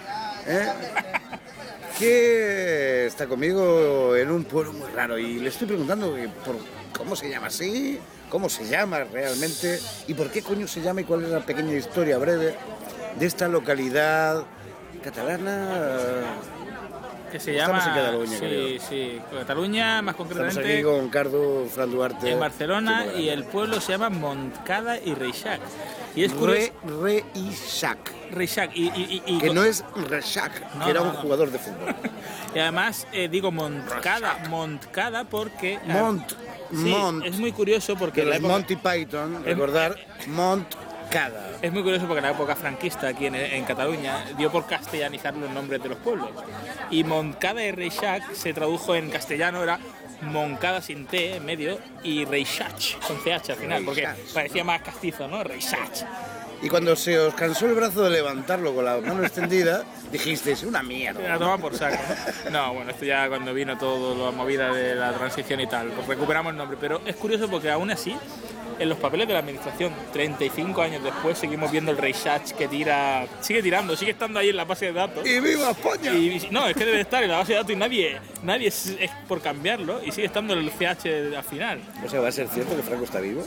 que está conmigo en un pueblo muy raro, y le estoy preguntando por cómo se llama así, cómo se llama realmente y por qué coño se llama y cuál es la pequeña historia breve de esta localidad catalana. Que se llama... Estamos en Cataluña, creo. Sí, Cataluña, más concretamente... Estamos aquí con Cardo, Fran Duarte... En Barcelona, y el pueblo se llama Montcada i Reixac. Y es curioso... Reixac. Reixac. Que no es Reixac, que era un jugador de fútbol. Y además digo Montcada porque... Mont. Es muy curioso porque... Que los Monty Python, recordar, Mont Moncada. Es muy curioso porque en la época franquista aquí en Cataluña dio por castellanizar los nombres de los pueblos. Y Moncada y Reixac se tradujo en castellano, era Moncada sin T en medio y Reixac con CH al final, porque parecía más castizo, ¿no? Reixac. Y cuando se os cansó el brazo de levantarlo con la mano extendida, dijisteis, una mierda. La toma por saco, ¿no? No, bueno, esto ya cuando vino todo la movida de la transición y tal, pues recuperamos el nombre. Pero es curioso porque aún así, en los papeles de la administración, 35 años después, seguimos viendo el Reixac que tira, sigue tirando, sigue estando ahí en la base de datos. ¡Y viva España! No, es que debe estar en la base de datos y nadie es por cambiarlo y sigue estando el CH al final. O sea, ¿va a ser cierto que Franco está vivo?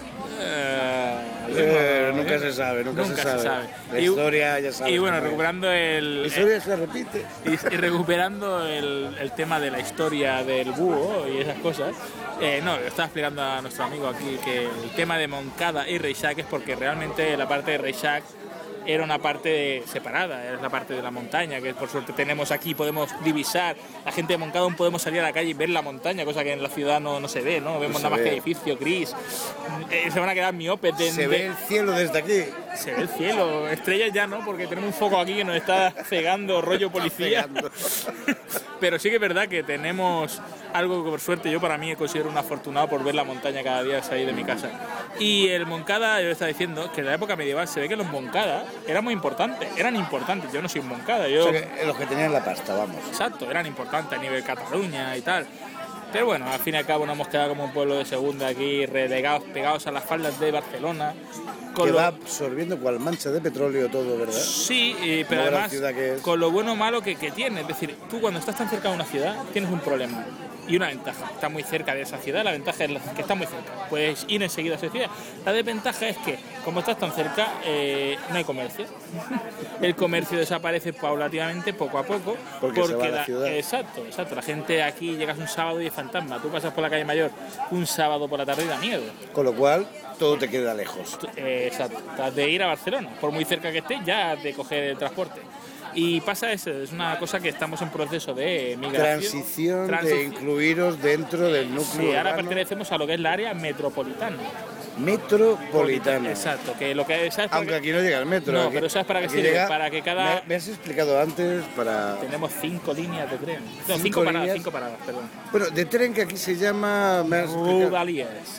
Nunca se sabe, nunca se sabe. La historia ya sabe. Y bueno, recuperando el... La historia se repite. Y recuperando el tema de la historia del búho y esas cosas, no, le estaba explicando a nuestro amigo aquí que el tema de Moncada y Reixac es porque realmente la parte de Reixac era una parte separada, era la parte de la montaña, que por suerte tenemos aquí, podemos divisar. La gente de Moncada aún podemos salir a la calle y ver la montaña, cosa que en la ciudad no se ve, ¿no? Vemos nada más que edificio gris. Se van a quedar miopes. Se ve el cielo desde aquí. Se ve el cielo, estrellas ya no, porque tenemos un foco aquí que nos está cegando, rollo policía. Pero sí que es verdad que tenemos algo que por suerte yo para mí considero un afortunado por ver la montaña cada día salir de mi casa. Y el Moncada, yo le estaba diciendo que en la época medieval se ve que los Moncada eran muy importantes, yo no soy un Moncada. O sea, que los que tenían la pasta, vamos. Exacto, eran importantes a nivel Cataluña y tal. Pero bueno, al fin y al cabo nos hemos quedado como un pueblo de segunda aquí, relegados, pegados a las faldas de Barcelona. Que va absorbiendo cual mancha de petróleo todo, ¿verdad? Sí, pero además con lo bueno o malo que tiene. Es decir, tú cuando estás tan cerca de una ciudad tienes un problema y una ventaja. Estás muy cerca de esa ciudad, la ventaja es que está muy cerca. Puedes ir enseguida a esa ciudad. La desventaja es que, como estás tan cerca, no hay comercio. El comercio desaparece paulatinamente, poco a poco. Porque se va a la ciudad. Exacto. La gente aquí llegas un sábado y es fantasma. Tú pasas por la calle Mayor un sábado por la tarde y da miedo. Con lo cual, todo te queda lejos. Exacto. De ir a Barcelona, por muy cerca que estés, ya de coger el transporte. Y pasa eso, es una cosa que estamos en proceso de migración. Transición de incluiros dentro del núcleo Sí, ahora urbano. Pertenecemos a lo que es la área metropolitana. Metropolitana. Exacto, que lo que ¿sabes? Aunque aquí no llega el metro. No, aquí, pero ¿sabes para qué sirve? Para que cada... Me has explicado antes para... Tenemos 5 líneas de tren. No, 5 paradas, perdón. Bueno, de tren que aquí se llama... Rudalíes.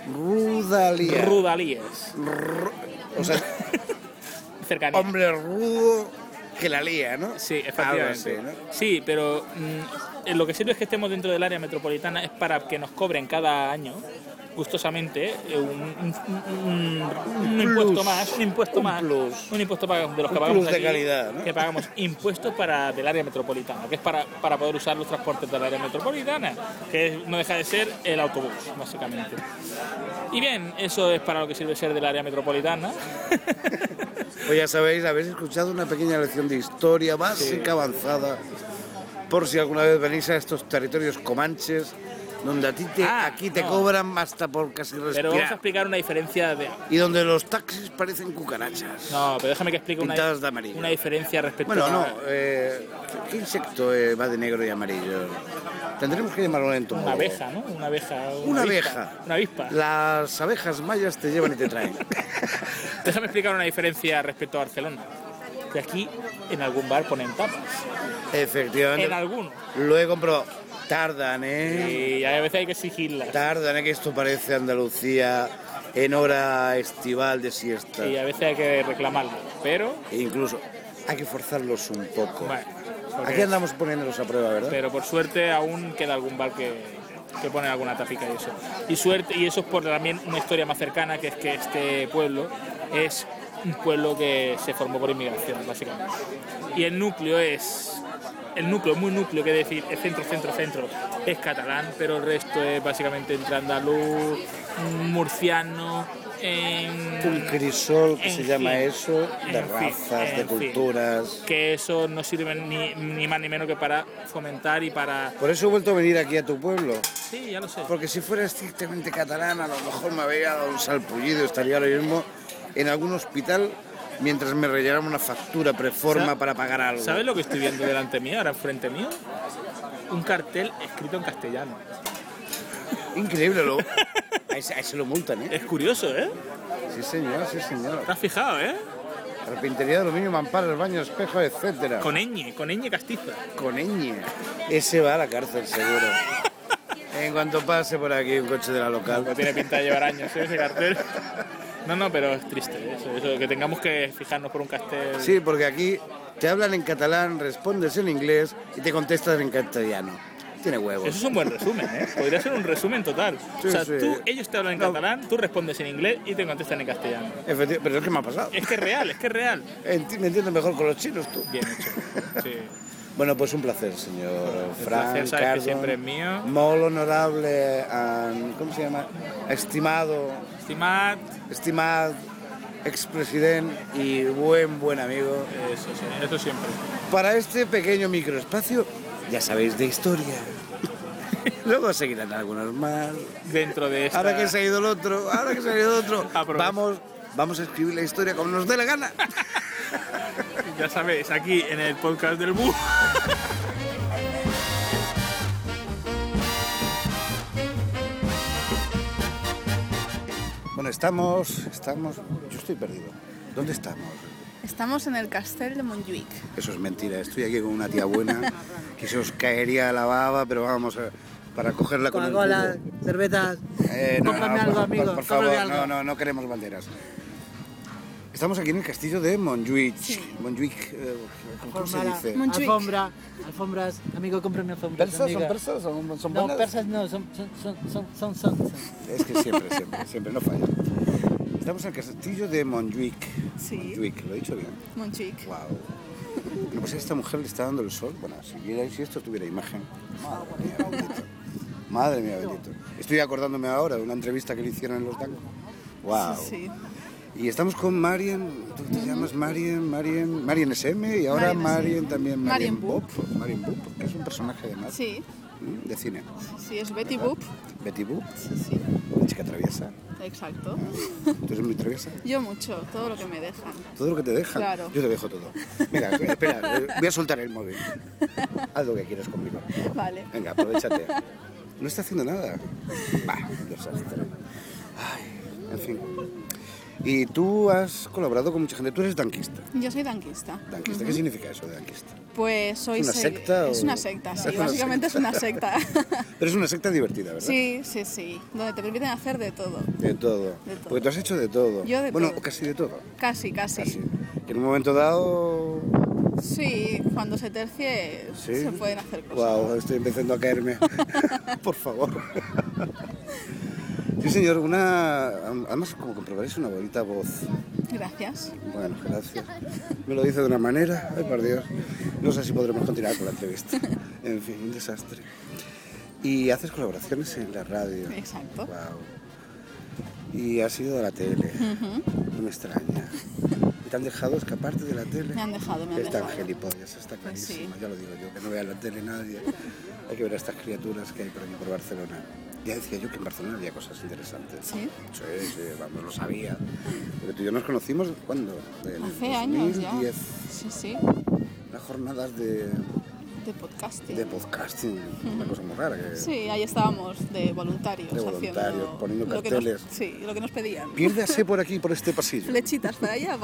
O sea... Cercanía. Hombre rudo que la lía, ¿no? Sí, efectivamente. Así, ¿no? Sí, pero lo que sirve es que estemos dentro del área metropolitana es para que nos cobren cada año gustosamente un impuesto más, un impuesto más de los que pagamos de aquí, calidad, ¿no? que pagamos impuestos del área metropolitana, que es para poder usar los transportes del área metropolitana, que no deja de ser el autobús, básicamente. Y bien, eso es para lo que sirve ser del área metropolitana. Pues ya sabéis, habéis escuchado una pequeña lección de historia básica avanzada, por si alguna vez venís a estos territorios comanches, donde aquí te cobran hasta por casi respirar. Pero vamos a explicar una diferencia de... Y donde los taxis parecen cucarachas. No, pero déjame que explique una diferencia respecto ¿qué insecto va de negro y amarillo? Tendremos que llamarlo en tu Una abeja, ¿no? Una abeja. Una abeja. Una avispa. Las abejas mayas te llevan y te traen. Déjame explicar una diferencia respecto a Barcelona. Que aquí en algún bar ponen tapas. Efectivamente. En alguno. Lo he comprobado. Tardan, ¿eh? Y a veces hay que exigirlas. Tardan, que esto parece Andalucía en hora estival de siesta. Y a veces hay que reclamarlo, pero... E incluso hay que forzarlos un poco. Bueno, aquí andamos poniéndolos a prueba, ¿verdad? Pero por suerte aún queda algún bar que pone alguna tapica y eso. Y eso es por también una historia más cercana, que es que este pueblo es un pueblo que se formó por inmigración, básicamente. Y el núcleo es... muy núcleo, que decir, el centro, es catalán, pero el resto es básicamente entre andaluz, murciano, un crisol que se llama eso, de razas, de culturas. Que eso no sirve ni más ni menos que para fomentar y para... Por eso he vuelto a venir aquí a tu pueblo. Sí, ya lo sé. Porque si fuera estrictamente catalán, a lo mejor me habría dado un salpullido, estaría ahora mismo en algún hospital mientras me rellenaban una factura preforma para pagar algo. ¿Sabes lo que estoy viendo delante mío, ahora enfrente mío? Un cartel escrito en castellano. Increíble, ahí se lo multan, ¿eh? Es curioso, ¿eh? Sí, señor, sí, señor. ¿Te has fijado, eh? Carpintería de aluminio, mamparas, baños, espejos, etcétera. Con ñ castiza. Con ñ. Ese va a la cárcel, seguro. En cuanto pase por aquí un coche de la local. No tiene pinta de llevar años, ¿eh? Ese cartel. No, pero es triste eso, que tengamos que fijarnos por un cartel. Sí, porque aquí te hablan en catalán, respondes en inglés y te contestas en castellano. Tiene huevos. Eso es un buen resumen, ¿eh? Podría ser un resumen total. Sí, o sea, sí. Ellos te hablan en catalán, tú respondes en inglés y te contestan en castellano. Efectivamente, pero es que me ha pasado. Es que es real. Me entiendes mejor con los chinos tú. Bien hecho, sí. Bueno, pues un placer, señor Frank. El placer, sabes que siempre es mío. Muy honorable, ¿cómo se llama? Estimado, expresidente y buen amigo. Eso siempre. Para este pequeño microespacio, ya sabéis, de historia. Luego seguirán algunos más. Dentro de esta... Ahora que se ha ido el otro, vamos a escribir la historia como nos dé la gana. Ya sabéis, aquí en el podcast del Búho. Bueno, estamos... Yo estoy perdido. ¿Dónde estamos? Estamos en el Castell de Montjuïc. Eso es mentira. Estoy aquí con una tía buena que se os caería la baba, pero vamos para cogerla con el cubo. Coca-Cola, cervezas. Cómprame algo, amigo. Por favor, no queremos banderas. Estamos aquí en el castillo de Montjuïc. Sí. Montjuïc, ¿cómo se dice? Montjuïc. Alfombras. Amigo, cómprame alfombras. ¿Persas? amiga. ¿Son persas? ¿Son buenas? No, persas no, son. Es que siempre, no falla. Estamos en el castillo de Montjuïc. Sí. Montjuïc, ¿lo he dicho bien? Montjuïc. Wow. Bueno, pues a esta mujer le está dando el sol. Bueno, si esto tuviera imagen. Madre mía, bendito. Estoy acordándome ahora de una entrevista que le hicieron en Los Dangos. Wow. Sí. Y estamos con Marian, tú te llamas Marian SM y ahora Marian también Marian Boop, que es un personaje de Sí. De cine. Sí, es Betty Boop. Betty Boop, Sí. la chica traviesa. Exacto. ¿Tú eres muy traviesa? Yo mucho, todo lo que me dejan. ¿Todo lo que te dejan? Claro. Yo te dejo todo. Venga, espera, voy a soltar el móvil. Haz lo que quieras conmigo. Vale. Venga, aprovechate. No está haciendo nada. Bah, desastre. Ay, en fin. Y tú has colaborado con mucha gente. Tú eres danquista. Yo soy danquista. ¿Danquista? ¿Qué significa eso de danquista? Pues soy... ¿Es una secta? Es una secta, sí. Básicamente es una secta. Pero es una secta divertida, ¿verdad? Sí. Donde te permiten hacer de todo. De todo. Porque tú has hecho de todo. Yo de todo. todo. Casi de todo. Casi. Que en un momento dado... Sí, cuando se tercie se pueden hacer cosas. Wow, estoy empezando a caerme. Por favor. Sí, señor, además, como comprobaréis, una bonita voz. Gracias. Bueno, gracias. Me lo dice de una manera, ay por Dios. No sé si podremos continuar con la entrevista. En fin, un desastre. Y haces colaboraciones en la radio. Exacto. Wow. Y has ido a la tele. No me extraña. ¿Y te han dejado escaparte de la tele? Me han dejado. Están gilipollas, está clarísimo. Sí. Ya lo digo yo, que no vea la tele nadie. Hay que ver a estas criaturas que hay por aquí, por Barcelona. Ya decía yo que en Barcelona había cosas interesantes. ¿Sí? Sí, vamos, lo sabía. Porque tú y yo nos conocimos, ¿cuándo? Hace años ya. 2010. Sí. Las jornadas de podcasting. Una cosa muy rara. Sí, ahí estábamos de voluntarios. Poniendo carteles. Lo que nos pedían. Piérdase por aquí, por este pasillo. Flechitas para allá.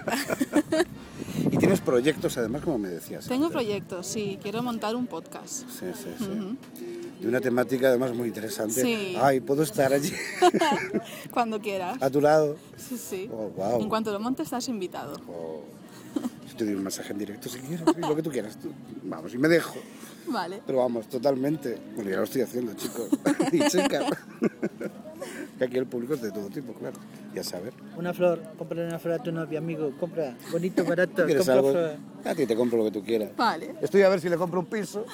Y tienes proyectos, además, como me decías. Tengo proyectos, sí. Quiero montar un podcast. Sí. De una temática, además, muy interesante. Sí. Ay, ¿puedo estar allí? Cuando quieras. ¿A tu lado? Sí. Oh, wow. En cuanto lo montes, estás invitado. Oh. Yo te doy un masaje en directo si quieres, lo que tú quieras. Vamos, y me dejo. Vale. Pero vamos, totalmente. Bueno, ya lo estoy haciendo, chicos. Y chica. Que aquí el público es de todo tipo, claro. Ya saber. Una flor, cómprale una flor a tu novia, amigo. Compra, bonito, barato. ¿Quieres compra algo? flor. A ti te compro lo que tú quieras. Vale. Estoy a ver si le compro un piso.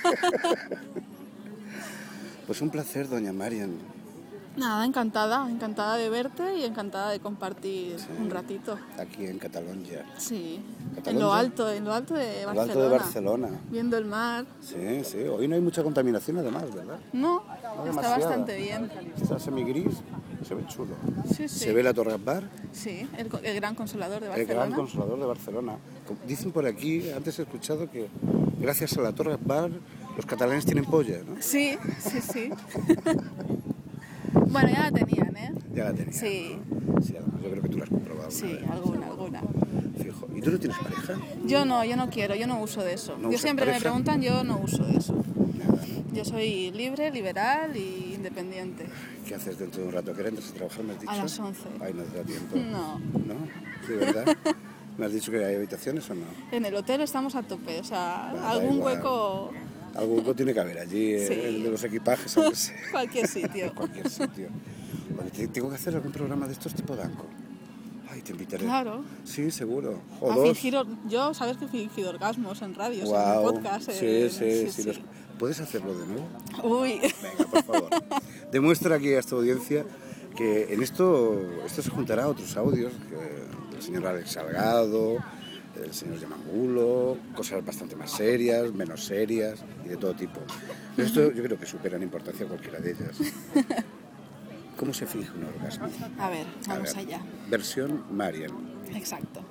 Pues un placer, doña Marian. Nada, encantada de verte y encantada de compartir un ratito. Aquí en Cataluña. Sí, ¿Cataluña? en lo alto de Barcelona. En lo alto de Barcelona. Viendo el mar. Sí, hoy no hay mucha contaminación además, ¿verdad? No, está bastante bien. Está semigris, se ve chulo. Sí. Se ve la Torre Akbar. Sí, el Gran Consolador de Barcelona. El Gran Consolador de Barcelona. Dicen por aquí, antes he escuchado que gracias a la Torre Akbar los catalanes tienen polla, ¿no? Sí. Bueno, ya la tenían, ¿eh? Ya la tenían. Sí. Sí, además, yo creo que tú lo has comprobado. Sí, alguna. Fijo. ¿Y tú no tienes pareja? Yo no quiero, yo no uso de eso. ¿No Yo usas siempre pareja? me preguntan, yo no uso de eso. Nada, ¿no? Yo soy libre, liberal e independiente. ¿Qué haces dentro de un rato? ¿Qué hora entras a trabajar, me has dicho? A las 11. Ay, no te da tiempo. No. ¿No? ¿De verdad? ¿Me has dicho que hay habitaciones o no? En el hotel estamos a tope, o sea, Da algún igual. hueco, Algún hueco tiene que haber allí, Sí. el de los equipajes, aunque sea. cualquier sitio. Cualquier sitio. Oye, tengo que hacer algún programa de estos tipo Danco. Ay, te invitaré. Claro. Sí, seguro. O A dos. fingir, yo, sabes que he fingido orgasmos en radios, en Guau. podcast. Sí. ¿Puedes hacerlo de nuevo? Uy. Venga, por favor. Demuestra aquí a esta audiencia que en esto se juntará a otros audios, el señor Alex Salgado, el señor Yamangulo, cosas bastante más serias, menos serias y de todo tipo. Pero esto yo creo que supera en importancia cualquiera de ellas. ¿Cómo se finge un orgasmo? A ver, vamos allá. Versión Marian. Exacto.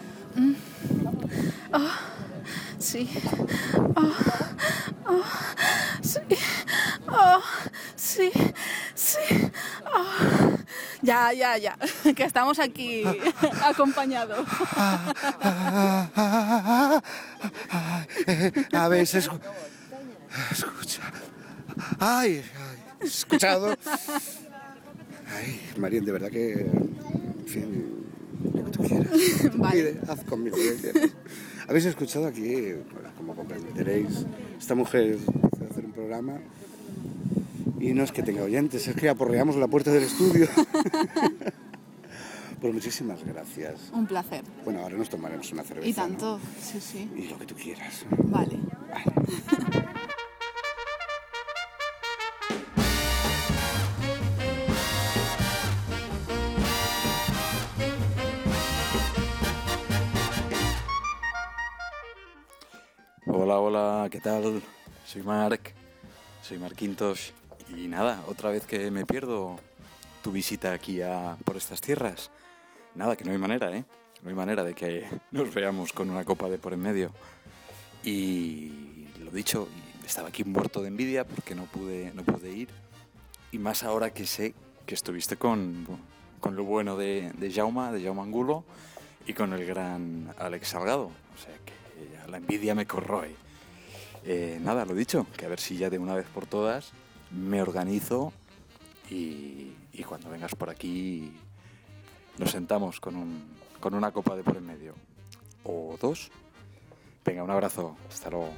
Sí. Sí. Ya. Que estamos aquí acompañados. A veces escucha. Ay, ¿has escuchado? Ay, Marian, de verdad que, en fin, lo que tú quieras. Vale. Haz conmigo lo que quieras. ¿Habéis escuchado aquí, como comprenderéis, esta mujer empezó a hacer un programa y no es que tenga oyentes, es que aporreamos la puerta del estudio? Pues muchísimas gracias. Un placer. Bueno, ahora nos tomaremos una cerveza. Y tanto, ¿no? sí. Y lo que tú quieras. Vale. Hola, ¿qué tal? Soy Marquintos. Y nada, otra vez que me pierdo tu visita aquí por estas tierras. Nada, que no hay manera, ¿eh? No hay manera de que nos veamos con una copa de por en medio. Y lo dicho, estaba aquí muerto de envidia porque no pude ir. Y más ahora que sé que estuviste con lo bueno de Jaume Angulo y con el gran Alex Salgado. O sea que la envidia me corroe. Nada, lo dicho, que a ver si ya de una vez por todas me organizo y cuando vengas por aquí nos sentamos con una copa de por en medio. O dos. Venga, un abrazo. Hasta luego.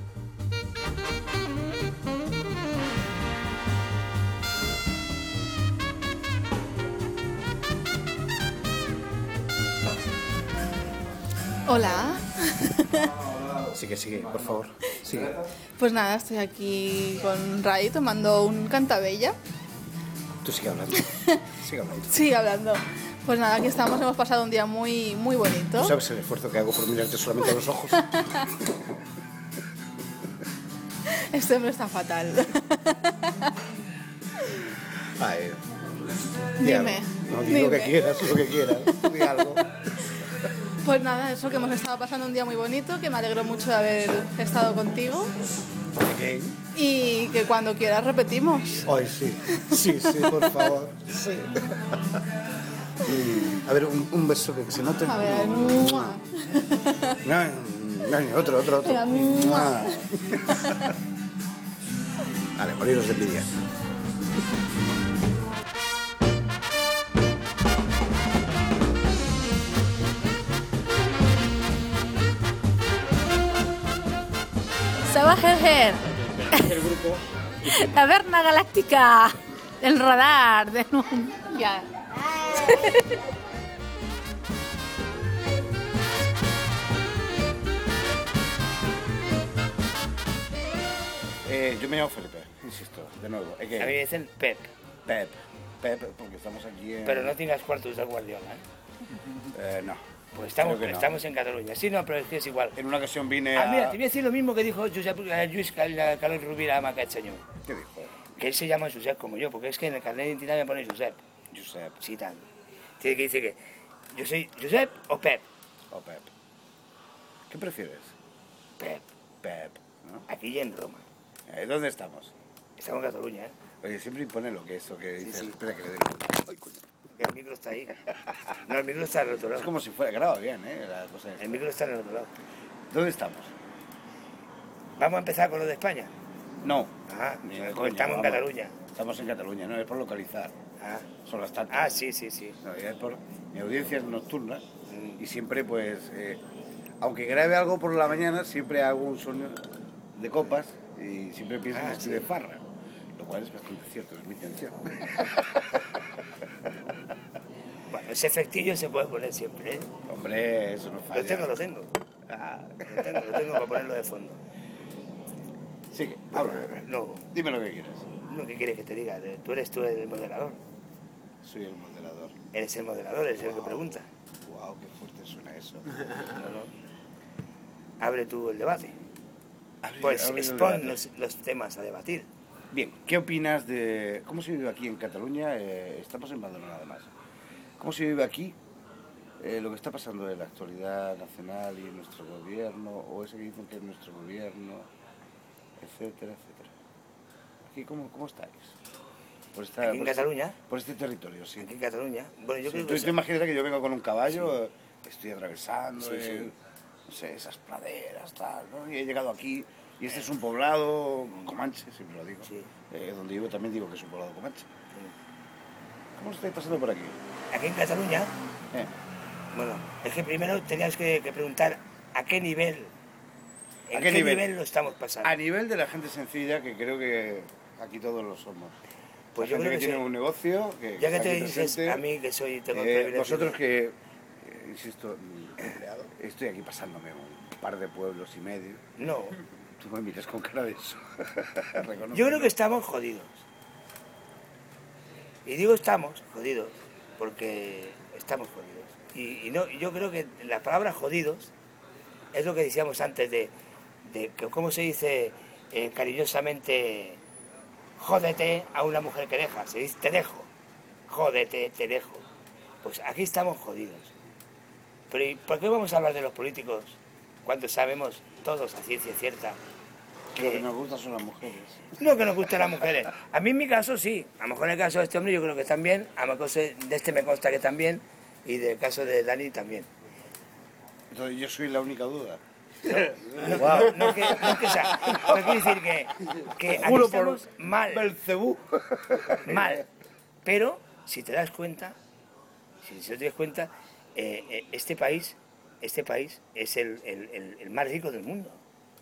Hola. Sigue, por favor. Sigue. Pues nada, estoy aquí con Ray tomando un cantabella. Tú sigue hablando. Sigue hablando. Pues nada, aquí estamos, hemos pasado un día muy bonito. ¿Tú sabes el esfuerzo que hago por mirarte solamente a los ojos? Este hombre está fatal. Ay, Dime. No, di lo que quieras, di algo. Pues nada, eso, que hemos estado pasando un día muy bonito, que me alegro mucho de haber estado contigo. Okay. Y que cuando quieras repetimos. Ay, sí, por favor. Sí. A ver, un beso que se note. A ver, otro. Venga, mua. Vale, moriros de envidia. Sabaj el grupo. Taberna Galáctica. El radar. Ya. Yo me llamo Felipe, insisto, de nuevo. A mí me dicen Pep. Pep, porque estamos aquí en... Pero no tengas cuartos de Guardiola, ¿eh? No. Pues Creo que no. estamos en Cataluña. Sí, no, pero es que es igual. En una ocasión vine Mira, te voy a decir lo mismo que dijo Lluís Carlos Rovira a aquest senyor. ¿Qué dijo? Que él se llama Josep como yo, porque es que en el carnet de identidad me pone Josep. Sí, tal. Tiene que decir que yo soy Josep o Pep. ¿Qué prefieres? Pep. ¿No? Aquí y en Roma. ¿Dónde estamos? Estamos en Cataluña, ¿eh? Oye, siempre impone lo que dices. Sí. Espera que le dé. Ay, coño. El micro está está ahí. No, el micro está al otro lado. Es como si fuera grabado bien, la cosa El micro está en el otro lado. ¿Dónde estamos? ¿Vamos a empezar con lo de España? No. Ah, coño, estamos en Cataluña. Estamos en Cataluña, no, es por localizar. Son las tantas. Ah, sí. No, es por... Mi audiencia es nocturna y siempre, pues, aunque grabe algo por la mañana, siempre hago un sonido de copas y siempre pienso que estoy de farra, lo cual es bastante cierto, es mi intención. Bueno, ese efectillo se puede poner siempre, ¿eh? Hombre, eso no falla. Lo tengo. Lo tengo para ponerlo de fondo. Sigue, habla. No. Dime lo que quieras. Lo que quieres que te diga. Tú eres el moderador. Soy el moderador. Eres el moderador, eres el que pregunta. Wow, qué fuerte suena eso. No. Abre tú el debate. Abre expon los temas a debatir. Bien, ¿qué opinas de cómo se vive aquí en Cataluña? Estamos en Badalona además. ¿Cómo se vive aquí lo que está pasando en la actualidad nacional y en nuestro gobierno, o ese que dicen que es nuestro gobierno, etcétera, etcétera? Aquí, ¿cómo estáis? ¿Aquí en Cataluña? Por este territorio, sí. Aquí en Cataluña. Bueno, yo creo que... Tú imagínate que yo vengo con un caballo, estoy atravesando, no sé, esas praderas, tal, ¿no? Y he llegado aquí, y este es un poblado comanche, siempre lo digo. Donde vivo también digo que es un poblado comanche. ¿Cómo estáis pasando por aquí? Aquí en Cataluña, bueno, es que primero tenías que preguntar a qué nivel, ¿en qué nivel lo estamos pasando? A nivel de la gente sencilla, que creo que aquí todos lo somos. Pues la yo gente creo que tiene un negocio, que ya que te dices presente, a mí que tengo privilegio. Vosotros que, insisto, empleado, estoy aquí pasándome un par de pueblos y medio. No. Tú me miras con cara de eso. Yo creo que estamos jodidos. Y digo estamos jodidos porque estamos jodidos. Y no, yo creo que la palabra jodidos es lo que decíamos antes de que, ¿cómo se dice cariñosamente jódete a una mujer que deja? Se dice te dejo. Jódete, te dejo. Pues aquí estamos jodidos. Pero ¿y por qué vamos a hablar de los políticos cuando sabemos todos a ciencia cierta que lo que nos gusta son las mujeres? No que nos gusten las mujeres. A mí en mi caso sí. A lo mejor en el caso de este hombre yo creo que también. A lo mejor de este me consta que también. Y del caso de Dani también. Entonces yo soy la única duda. No que sea. Pero quiero decir que aquí estamos mal. Belcebú. Mal. Pero si te das cuenta, este país es el más rico del mundo.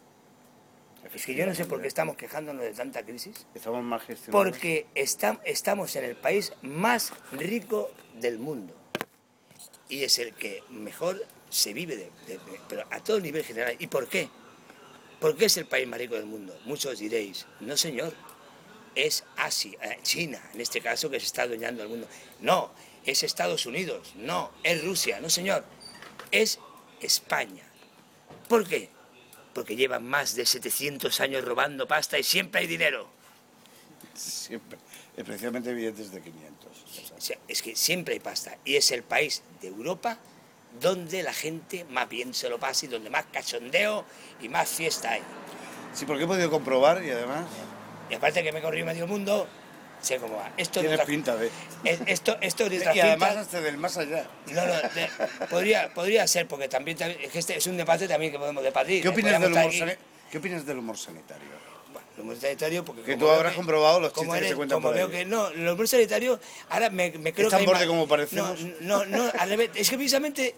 Es que yo no sé por qué estamos quejándonos de tanta crisis. Estamos mal gestionados. Porque estamos en el país más rico del mundo. Y es el que mejor se vive, pero a todo nivel general. ¿Y por qué? ¿Por qué es el país más rico del mundo? Muchos diréis, no señor, es Asia, China, en este caso, que se está adueñando del mundo. No, es Estados Unidos, no, es Rusia, no señor, es España. ¿Por qué? Porque llevan más de 700 años robando pasta y siempre hay dinero. Siempre, especialmente billetes de 500. O sea, es que siempre hay pasta y es el país de Europa donde la gente más bien se lo pasa y donde más cachondeo y más fiesta hay. Sí, porque he podido comprobar y además... Y aparte que me he corrido medio mundo, sé cómo va. Esto tienes pinta de... Esto es y además hasta del más allá. No, podría ser, porque también es que este es un debate también que podemos debatir. ¿Qué opinas del humor sanitario? El humor sanitario, porque que tú habrás comprobado los chistes que se cuentan por ahí. Como veo que no, el humor sanitario, ahora me creo que... ¿Es tan borde como parecemos? No, al revés. Es que precisamente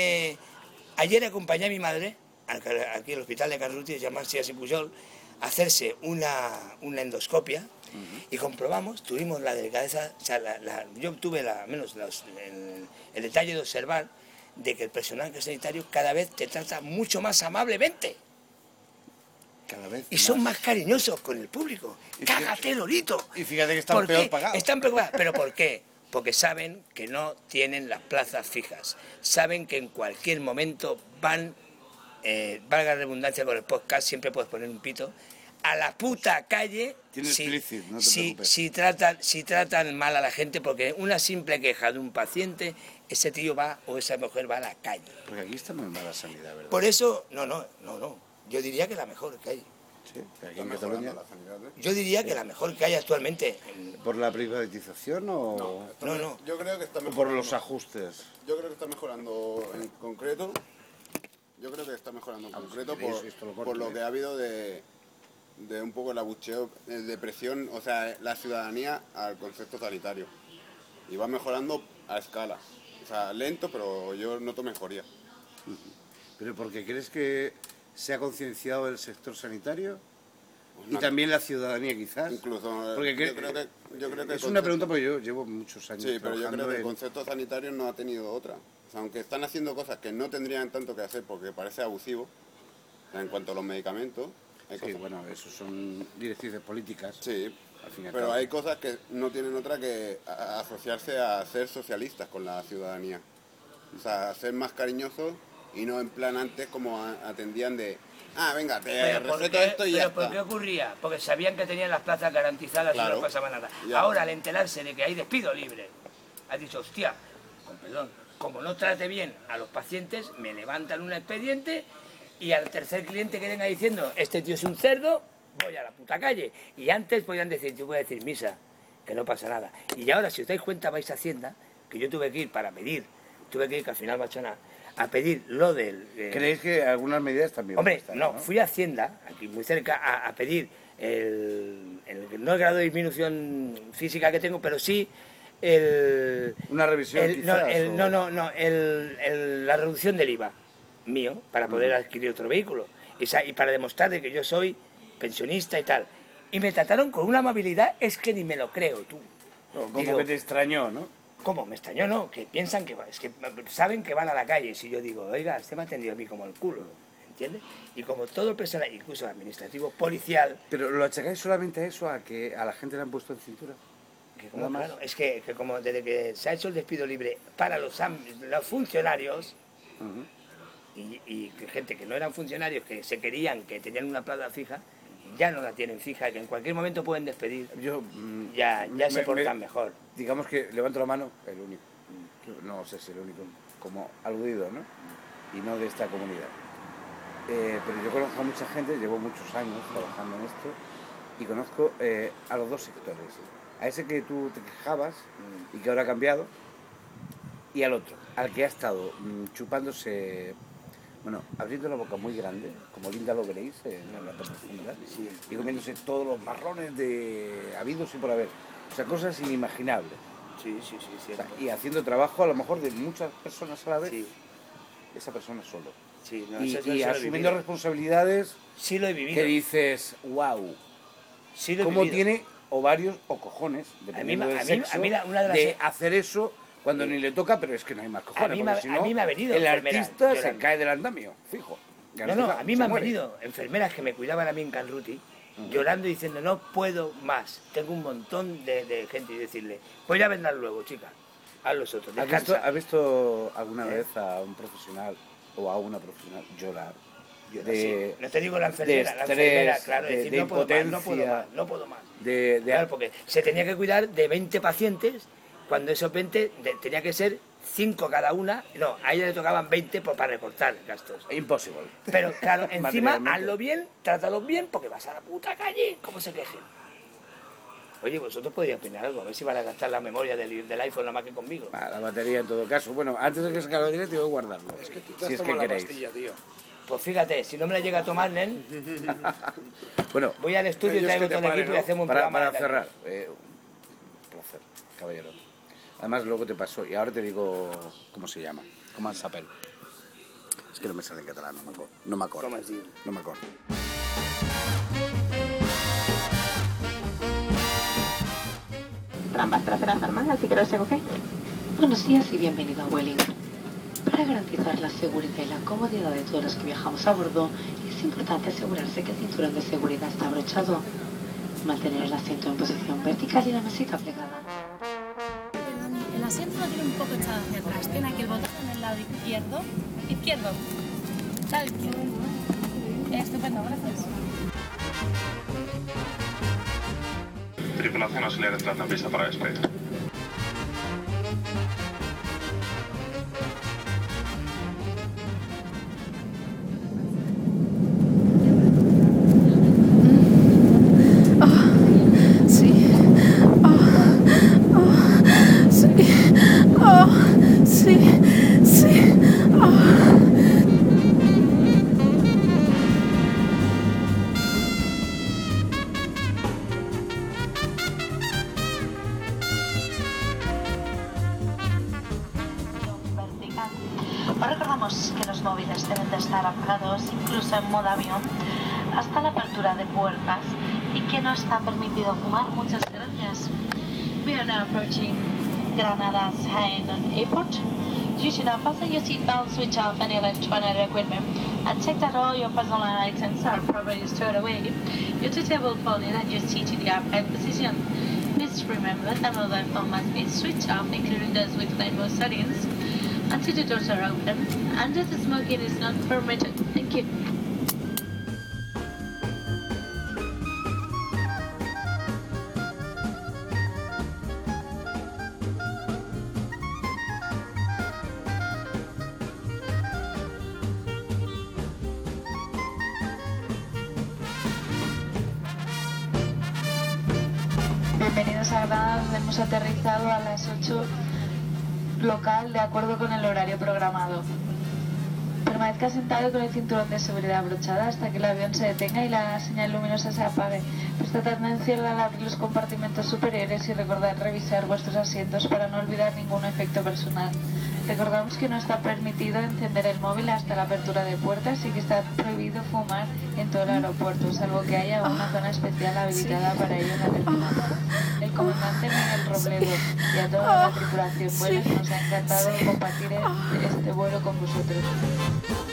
ayer acompañé a mi madre, aquí al hospital de Carruti, llamarse así Pujol, a hacerse una endoscopia y comprobamos, tuvimos la delicadeza, o sea, yo tuve el detalle de observar de que el personal sanitario cada vez te trata mucho más amablemente. Cada vez y son más cariñosos con el público. ¡Cágate, Lolito! Y fíjate que están peor pagados. Están peor pagados. ¿Pero por qué? Porque saben que no tienen las plazas fijas. Saben que en cualquier momento van, valga la redundancia con el podcast, siempre puedes poner un pito, a la puta calle si tratan mal a la gente, porque una simple queja de un paciente, ese tío va o esa mujer va a la calle. Porque aquí está muy mala sanidad, ¿verdad? Por eso, no. Yo diría que la mejor que hay. Sí, aquí en Cataluña. Yo diría que la mejor que hay actualmente. ¿Por la privatización o...? No. Yo creo que está mejorando. ¿O por los ajustes? Yo creo que está mejorando en concreto. Yo creo que está mejorando en concreto por lo que ha habido de un poco el abucheo, de presión, o sea, la ciudadanía al concepto sanitario. Y va mejorando a escala. O sea, lento, pero yo noto mejoría. ¿Pero porque crees que se ha concienciado el sector sanitario? Y también la ciudadanía, quizás. Incluso, porque yo creo que es una pregunta porque yo llevo muchos años sí, pero yo creo que el en... concepto sanitario no ha tenido otra. O sea, aunque están haciendo cosas que no tendrían tanto que hacer porque parece abusivo, o sea, en cuanto a los medicamentos. Hay cosas... bueno, eso son directrices políticas. Sí, al fin y al pero cabo. hay cosas que no tienen otra que asociarse a ser socialistas con la ciudadanía. O sea, a ser más cariñosos y no en plan antes como atendían de... venga, te receto esto y ya está. ¿Pero por qué ocurría? Porque sabían que tenían las plazas garantizadas y no pasaba nada. Ya. Ahora, al enterarse de que hay despido libre, ha dicho, hostia, con perdón, como no trate bien a los pacientes, me levantan un expediente y al tercer cliente que venga diciendo, este tío es un cerdo, voy a la puta calle. Y antes podían decir, yo voy a decir misa, que no pasa nada. Y ahora, si os dais cuenta, vais a Hacienda, que yo tuve que ir para pedir, que al final no ha hecho nada, a pedir lo del... ¿Creéis que algunas medidas también? Hombre, no, fui a Hacienda, aquí muy cerca, a pedir no el grado de disminución física que tengo, pero sí una revisión quizás, la reducción del IVA mío para poder adquirir otro vehículo y para demostrar de que yo soy pensionista y tal. Y me trataron con una amabilidad, es que ni me lo creo, tú. Como que te extrañó, ¿no? ¿Cómo? Me extrañó, no, que piensan que saben que van a la calle. Si yo digo, oiga, usted me ha atendido a mí como el culo, ¿entiendes? Y como todo el personal, incluso el administrativo, policial... ¿Pero lo achacáis solamente a eso, a que a la gente le han puesto en cintura? Claro, es que como desde que se ha hecho el despido libre para los funcionarios, y gente que no eran funcionarios, que se querían, que tenían una plaza fija, ya no la tienen fija, que en cualquier momento pueden despedir, ya se portan mejor. Digamos que levanto la mano, el único, no sé si el único, como aludido, ¿no? Y no de esta comunidad. Pero yo conozco a mucha gente, llevo muchos años trabajando en esto, y conozco a los dos sectores. A ese que tú te quejabas y que ahora ha cambiado, y al otro, al que ha estado chupándose... Bueno, abriendo la boca muy grande, como Linda lo veréis en la profundidad, y comiéndose todos los marrones de habidos y por haber. O sea, cosas inimaginables. Sí. O sea, y haciendo trabajo a lo mejor de muchas personas a la vez, esa persona solo. Sí, no, y asumiendo responsabilidades sí lo he vivido. Que dices, wow, sí lo he cómo vivido. tiene ovarios o cojones, dependiendo del sexo, de hacer eso cuando ni le toca, pero es que no hay más cojones. A mí me ha venido el enfermeras artista se llorando. cae del andamio, fijo. No, a mí me han venido enfermeras que me cuidaban a mí en Canruti, llorando y diciendo, no puedo más, tengo un montón de gente, y decirle, voy a vendar luego, chica, haz los otros, descansa. ¿Has visto alguna vez a un profesional o a una profesional llorar? No te digo la enfermera, claro, de decir, no puedo más. Claro, porque se tenía que cuidar de 20 pacientes, cuando esos 20 tenía que ser 5 cada una, no, a ella le tocaban 20 para recortar gastos. Imposible. Pero claro, encima hazlo bien, trátalos bien, porque vas a la puta calle, ¿cómo se quejen? Oye, vosotros podríais opinar algo, a ver si van a gastar la memoria del iPhone nada más que conmigo. La batería en todo caso. Bueno, antes de que saque la batería tengo que guardarlo. Es que tú te si has es que tomado la queréis. pastilla, tío. Pues fíjate, si no me la llega a tomar, nen, bueno, voy al estudio y traigo todo el equipo y hacemos un programa. Para cerrar, un placer, caballero. Además, luego te paso, y ahora te digo cómo se llama, cómo es Apple. Es que no me sale en catalán, no me acuerdo. No me acuerdo. Rampas traseras armadas, si quieres recoger. Buenos días y bienvenido a Vueling. Para garantizar la seguridad y la comodidad de todos los que viajamos a bordo, es importante asegurarse que el cinturón de seguridad está abrochado, mantener el asiento en posición vertical y la mesita plegada. El asiento lo tiene un poco echado hacia atrás, tiene aquí el botón en el lado izquierdo, lado izquierdo. Estupendo, gracias. Tripulación auxiliar entrando en pista para despedir. Sí, sí. Os recordamos que los móviles deben de estar apagados, incluso en modo avión, hasta la apertura de puertas y que no está permitido fumar. Muchas gracias. We are now approaching Granada's Jaén Airport. You should now fasten your seatbelt, switch off any electronic equipment, and check that all your personal items are properly stored away. Your two-table phone and your seat in the upright position. Please remember that mobile phone must be switched off, including those with rainbow settings, until the doors are open, and that the smoking is not permitted. Thank you. Bienvenidos a Granada, donde hemos aterrizado a las 8 local de acuerdo con el horario programado. Permanezca sentado con el cinturón de seguridad abrochada hasta que el avión se detenga y la señal luminosa se apague. Prestad atención al abrir los compartimentos superiores y recordad revisar vuestros asientos para no olvidar ningún efecto personal. Recordamos que no está permitido encender el móvil hasta la apertura de puertas y que está prohibido fumar en todo el aeropuerto, salvo que haya una zona especial habilitada para ello en la terminal. El comandante Miguel Robledo y a toda la tripulación buenas, nos ha encantado compartir este vuelo con vosotros.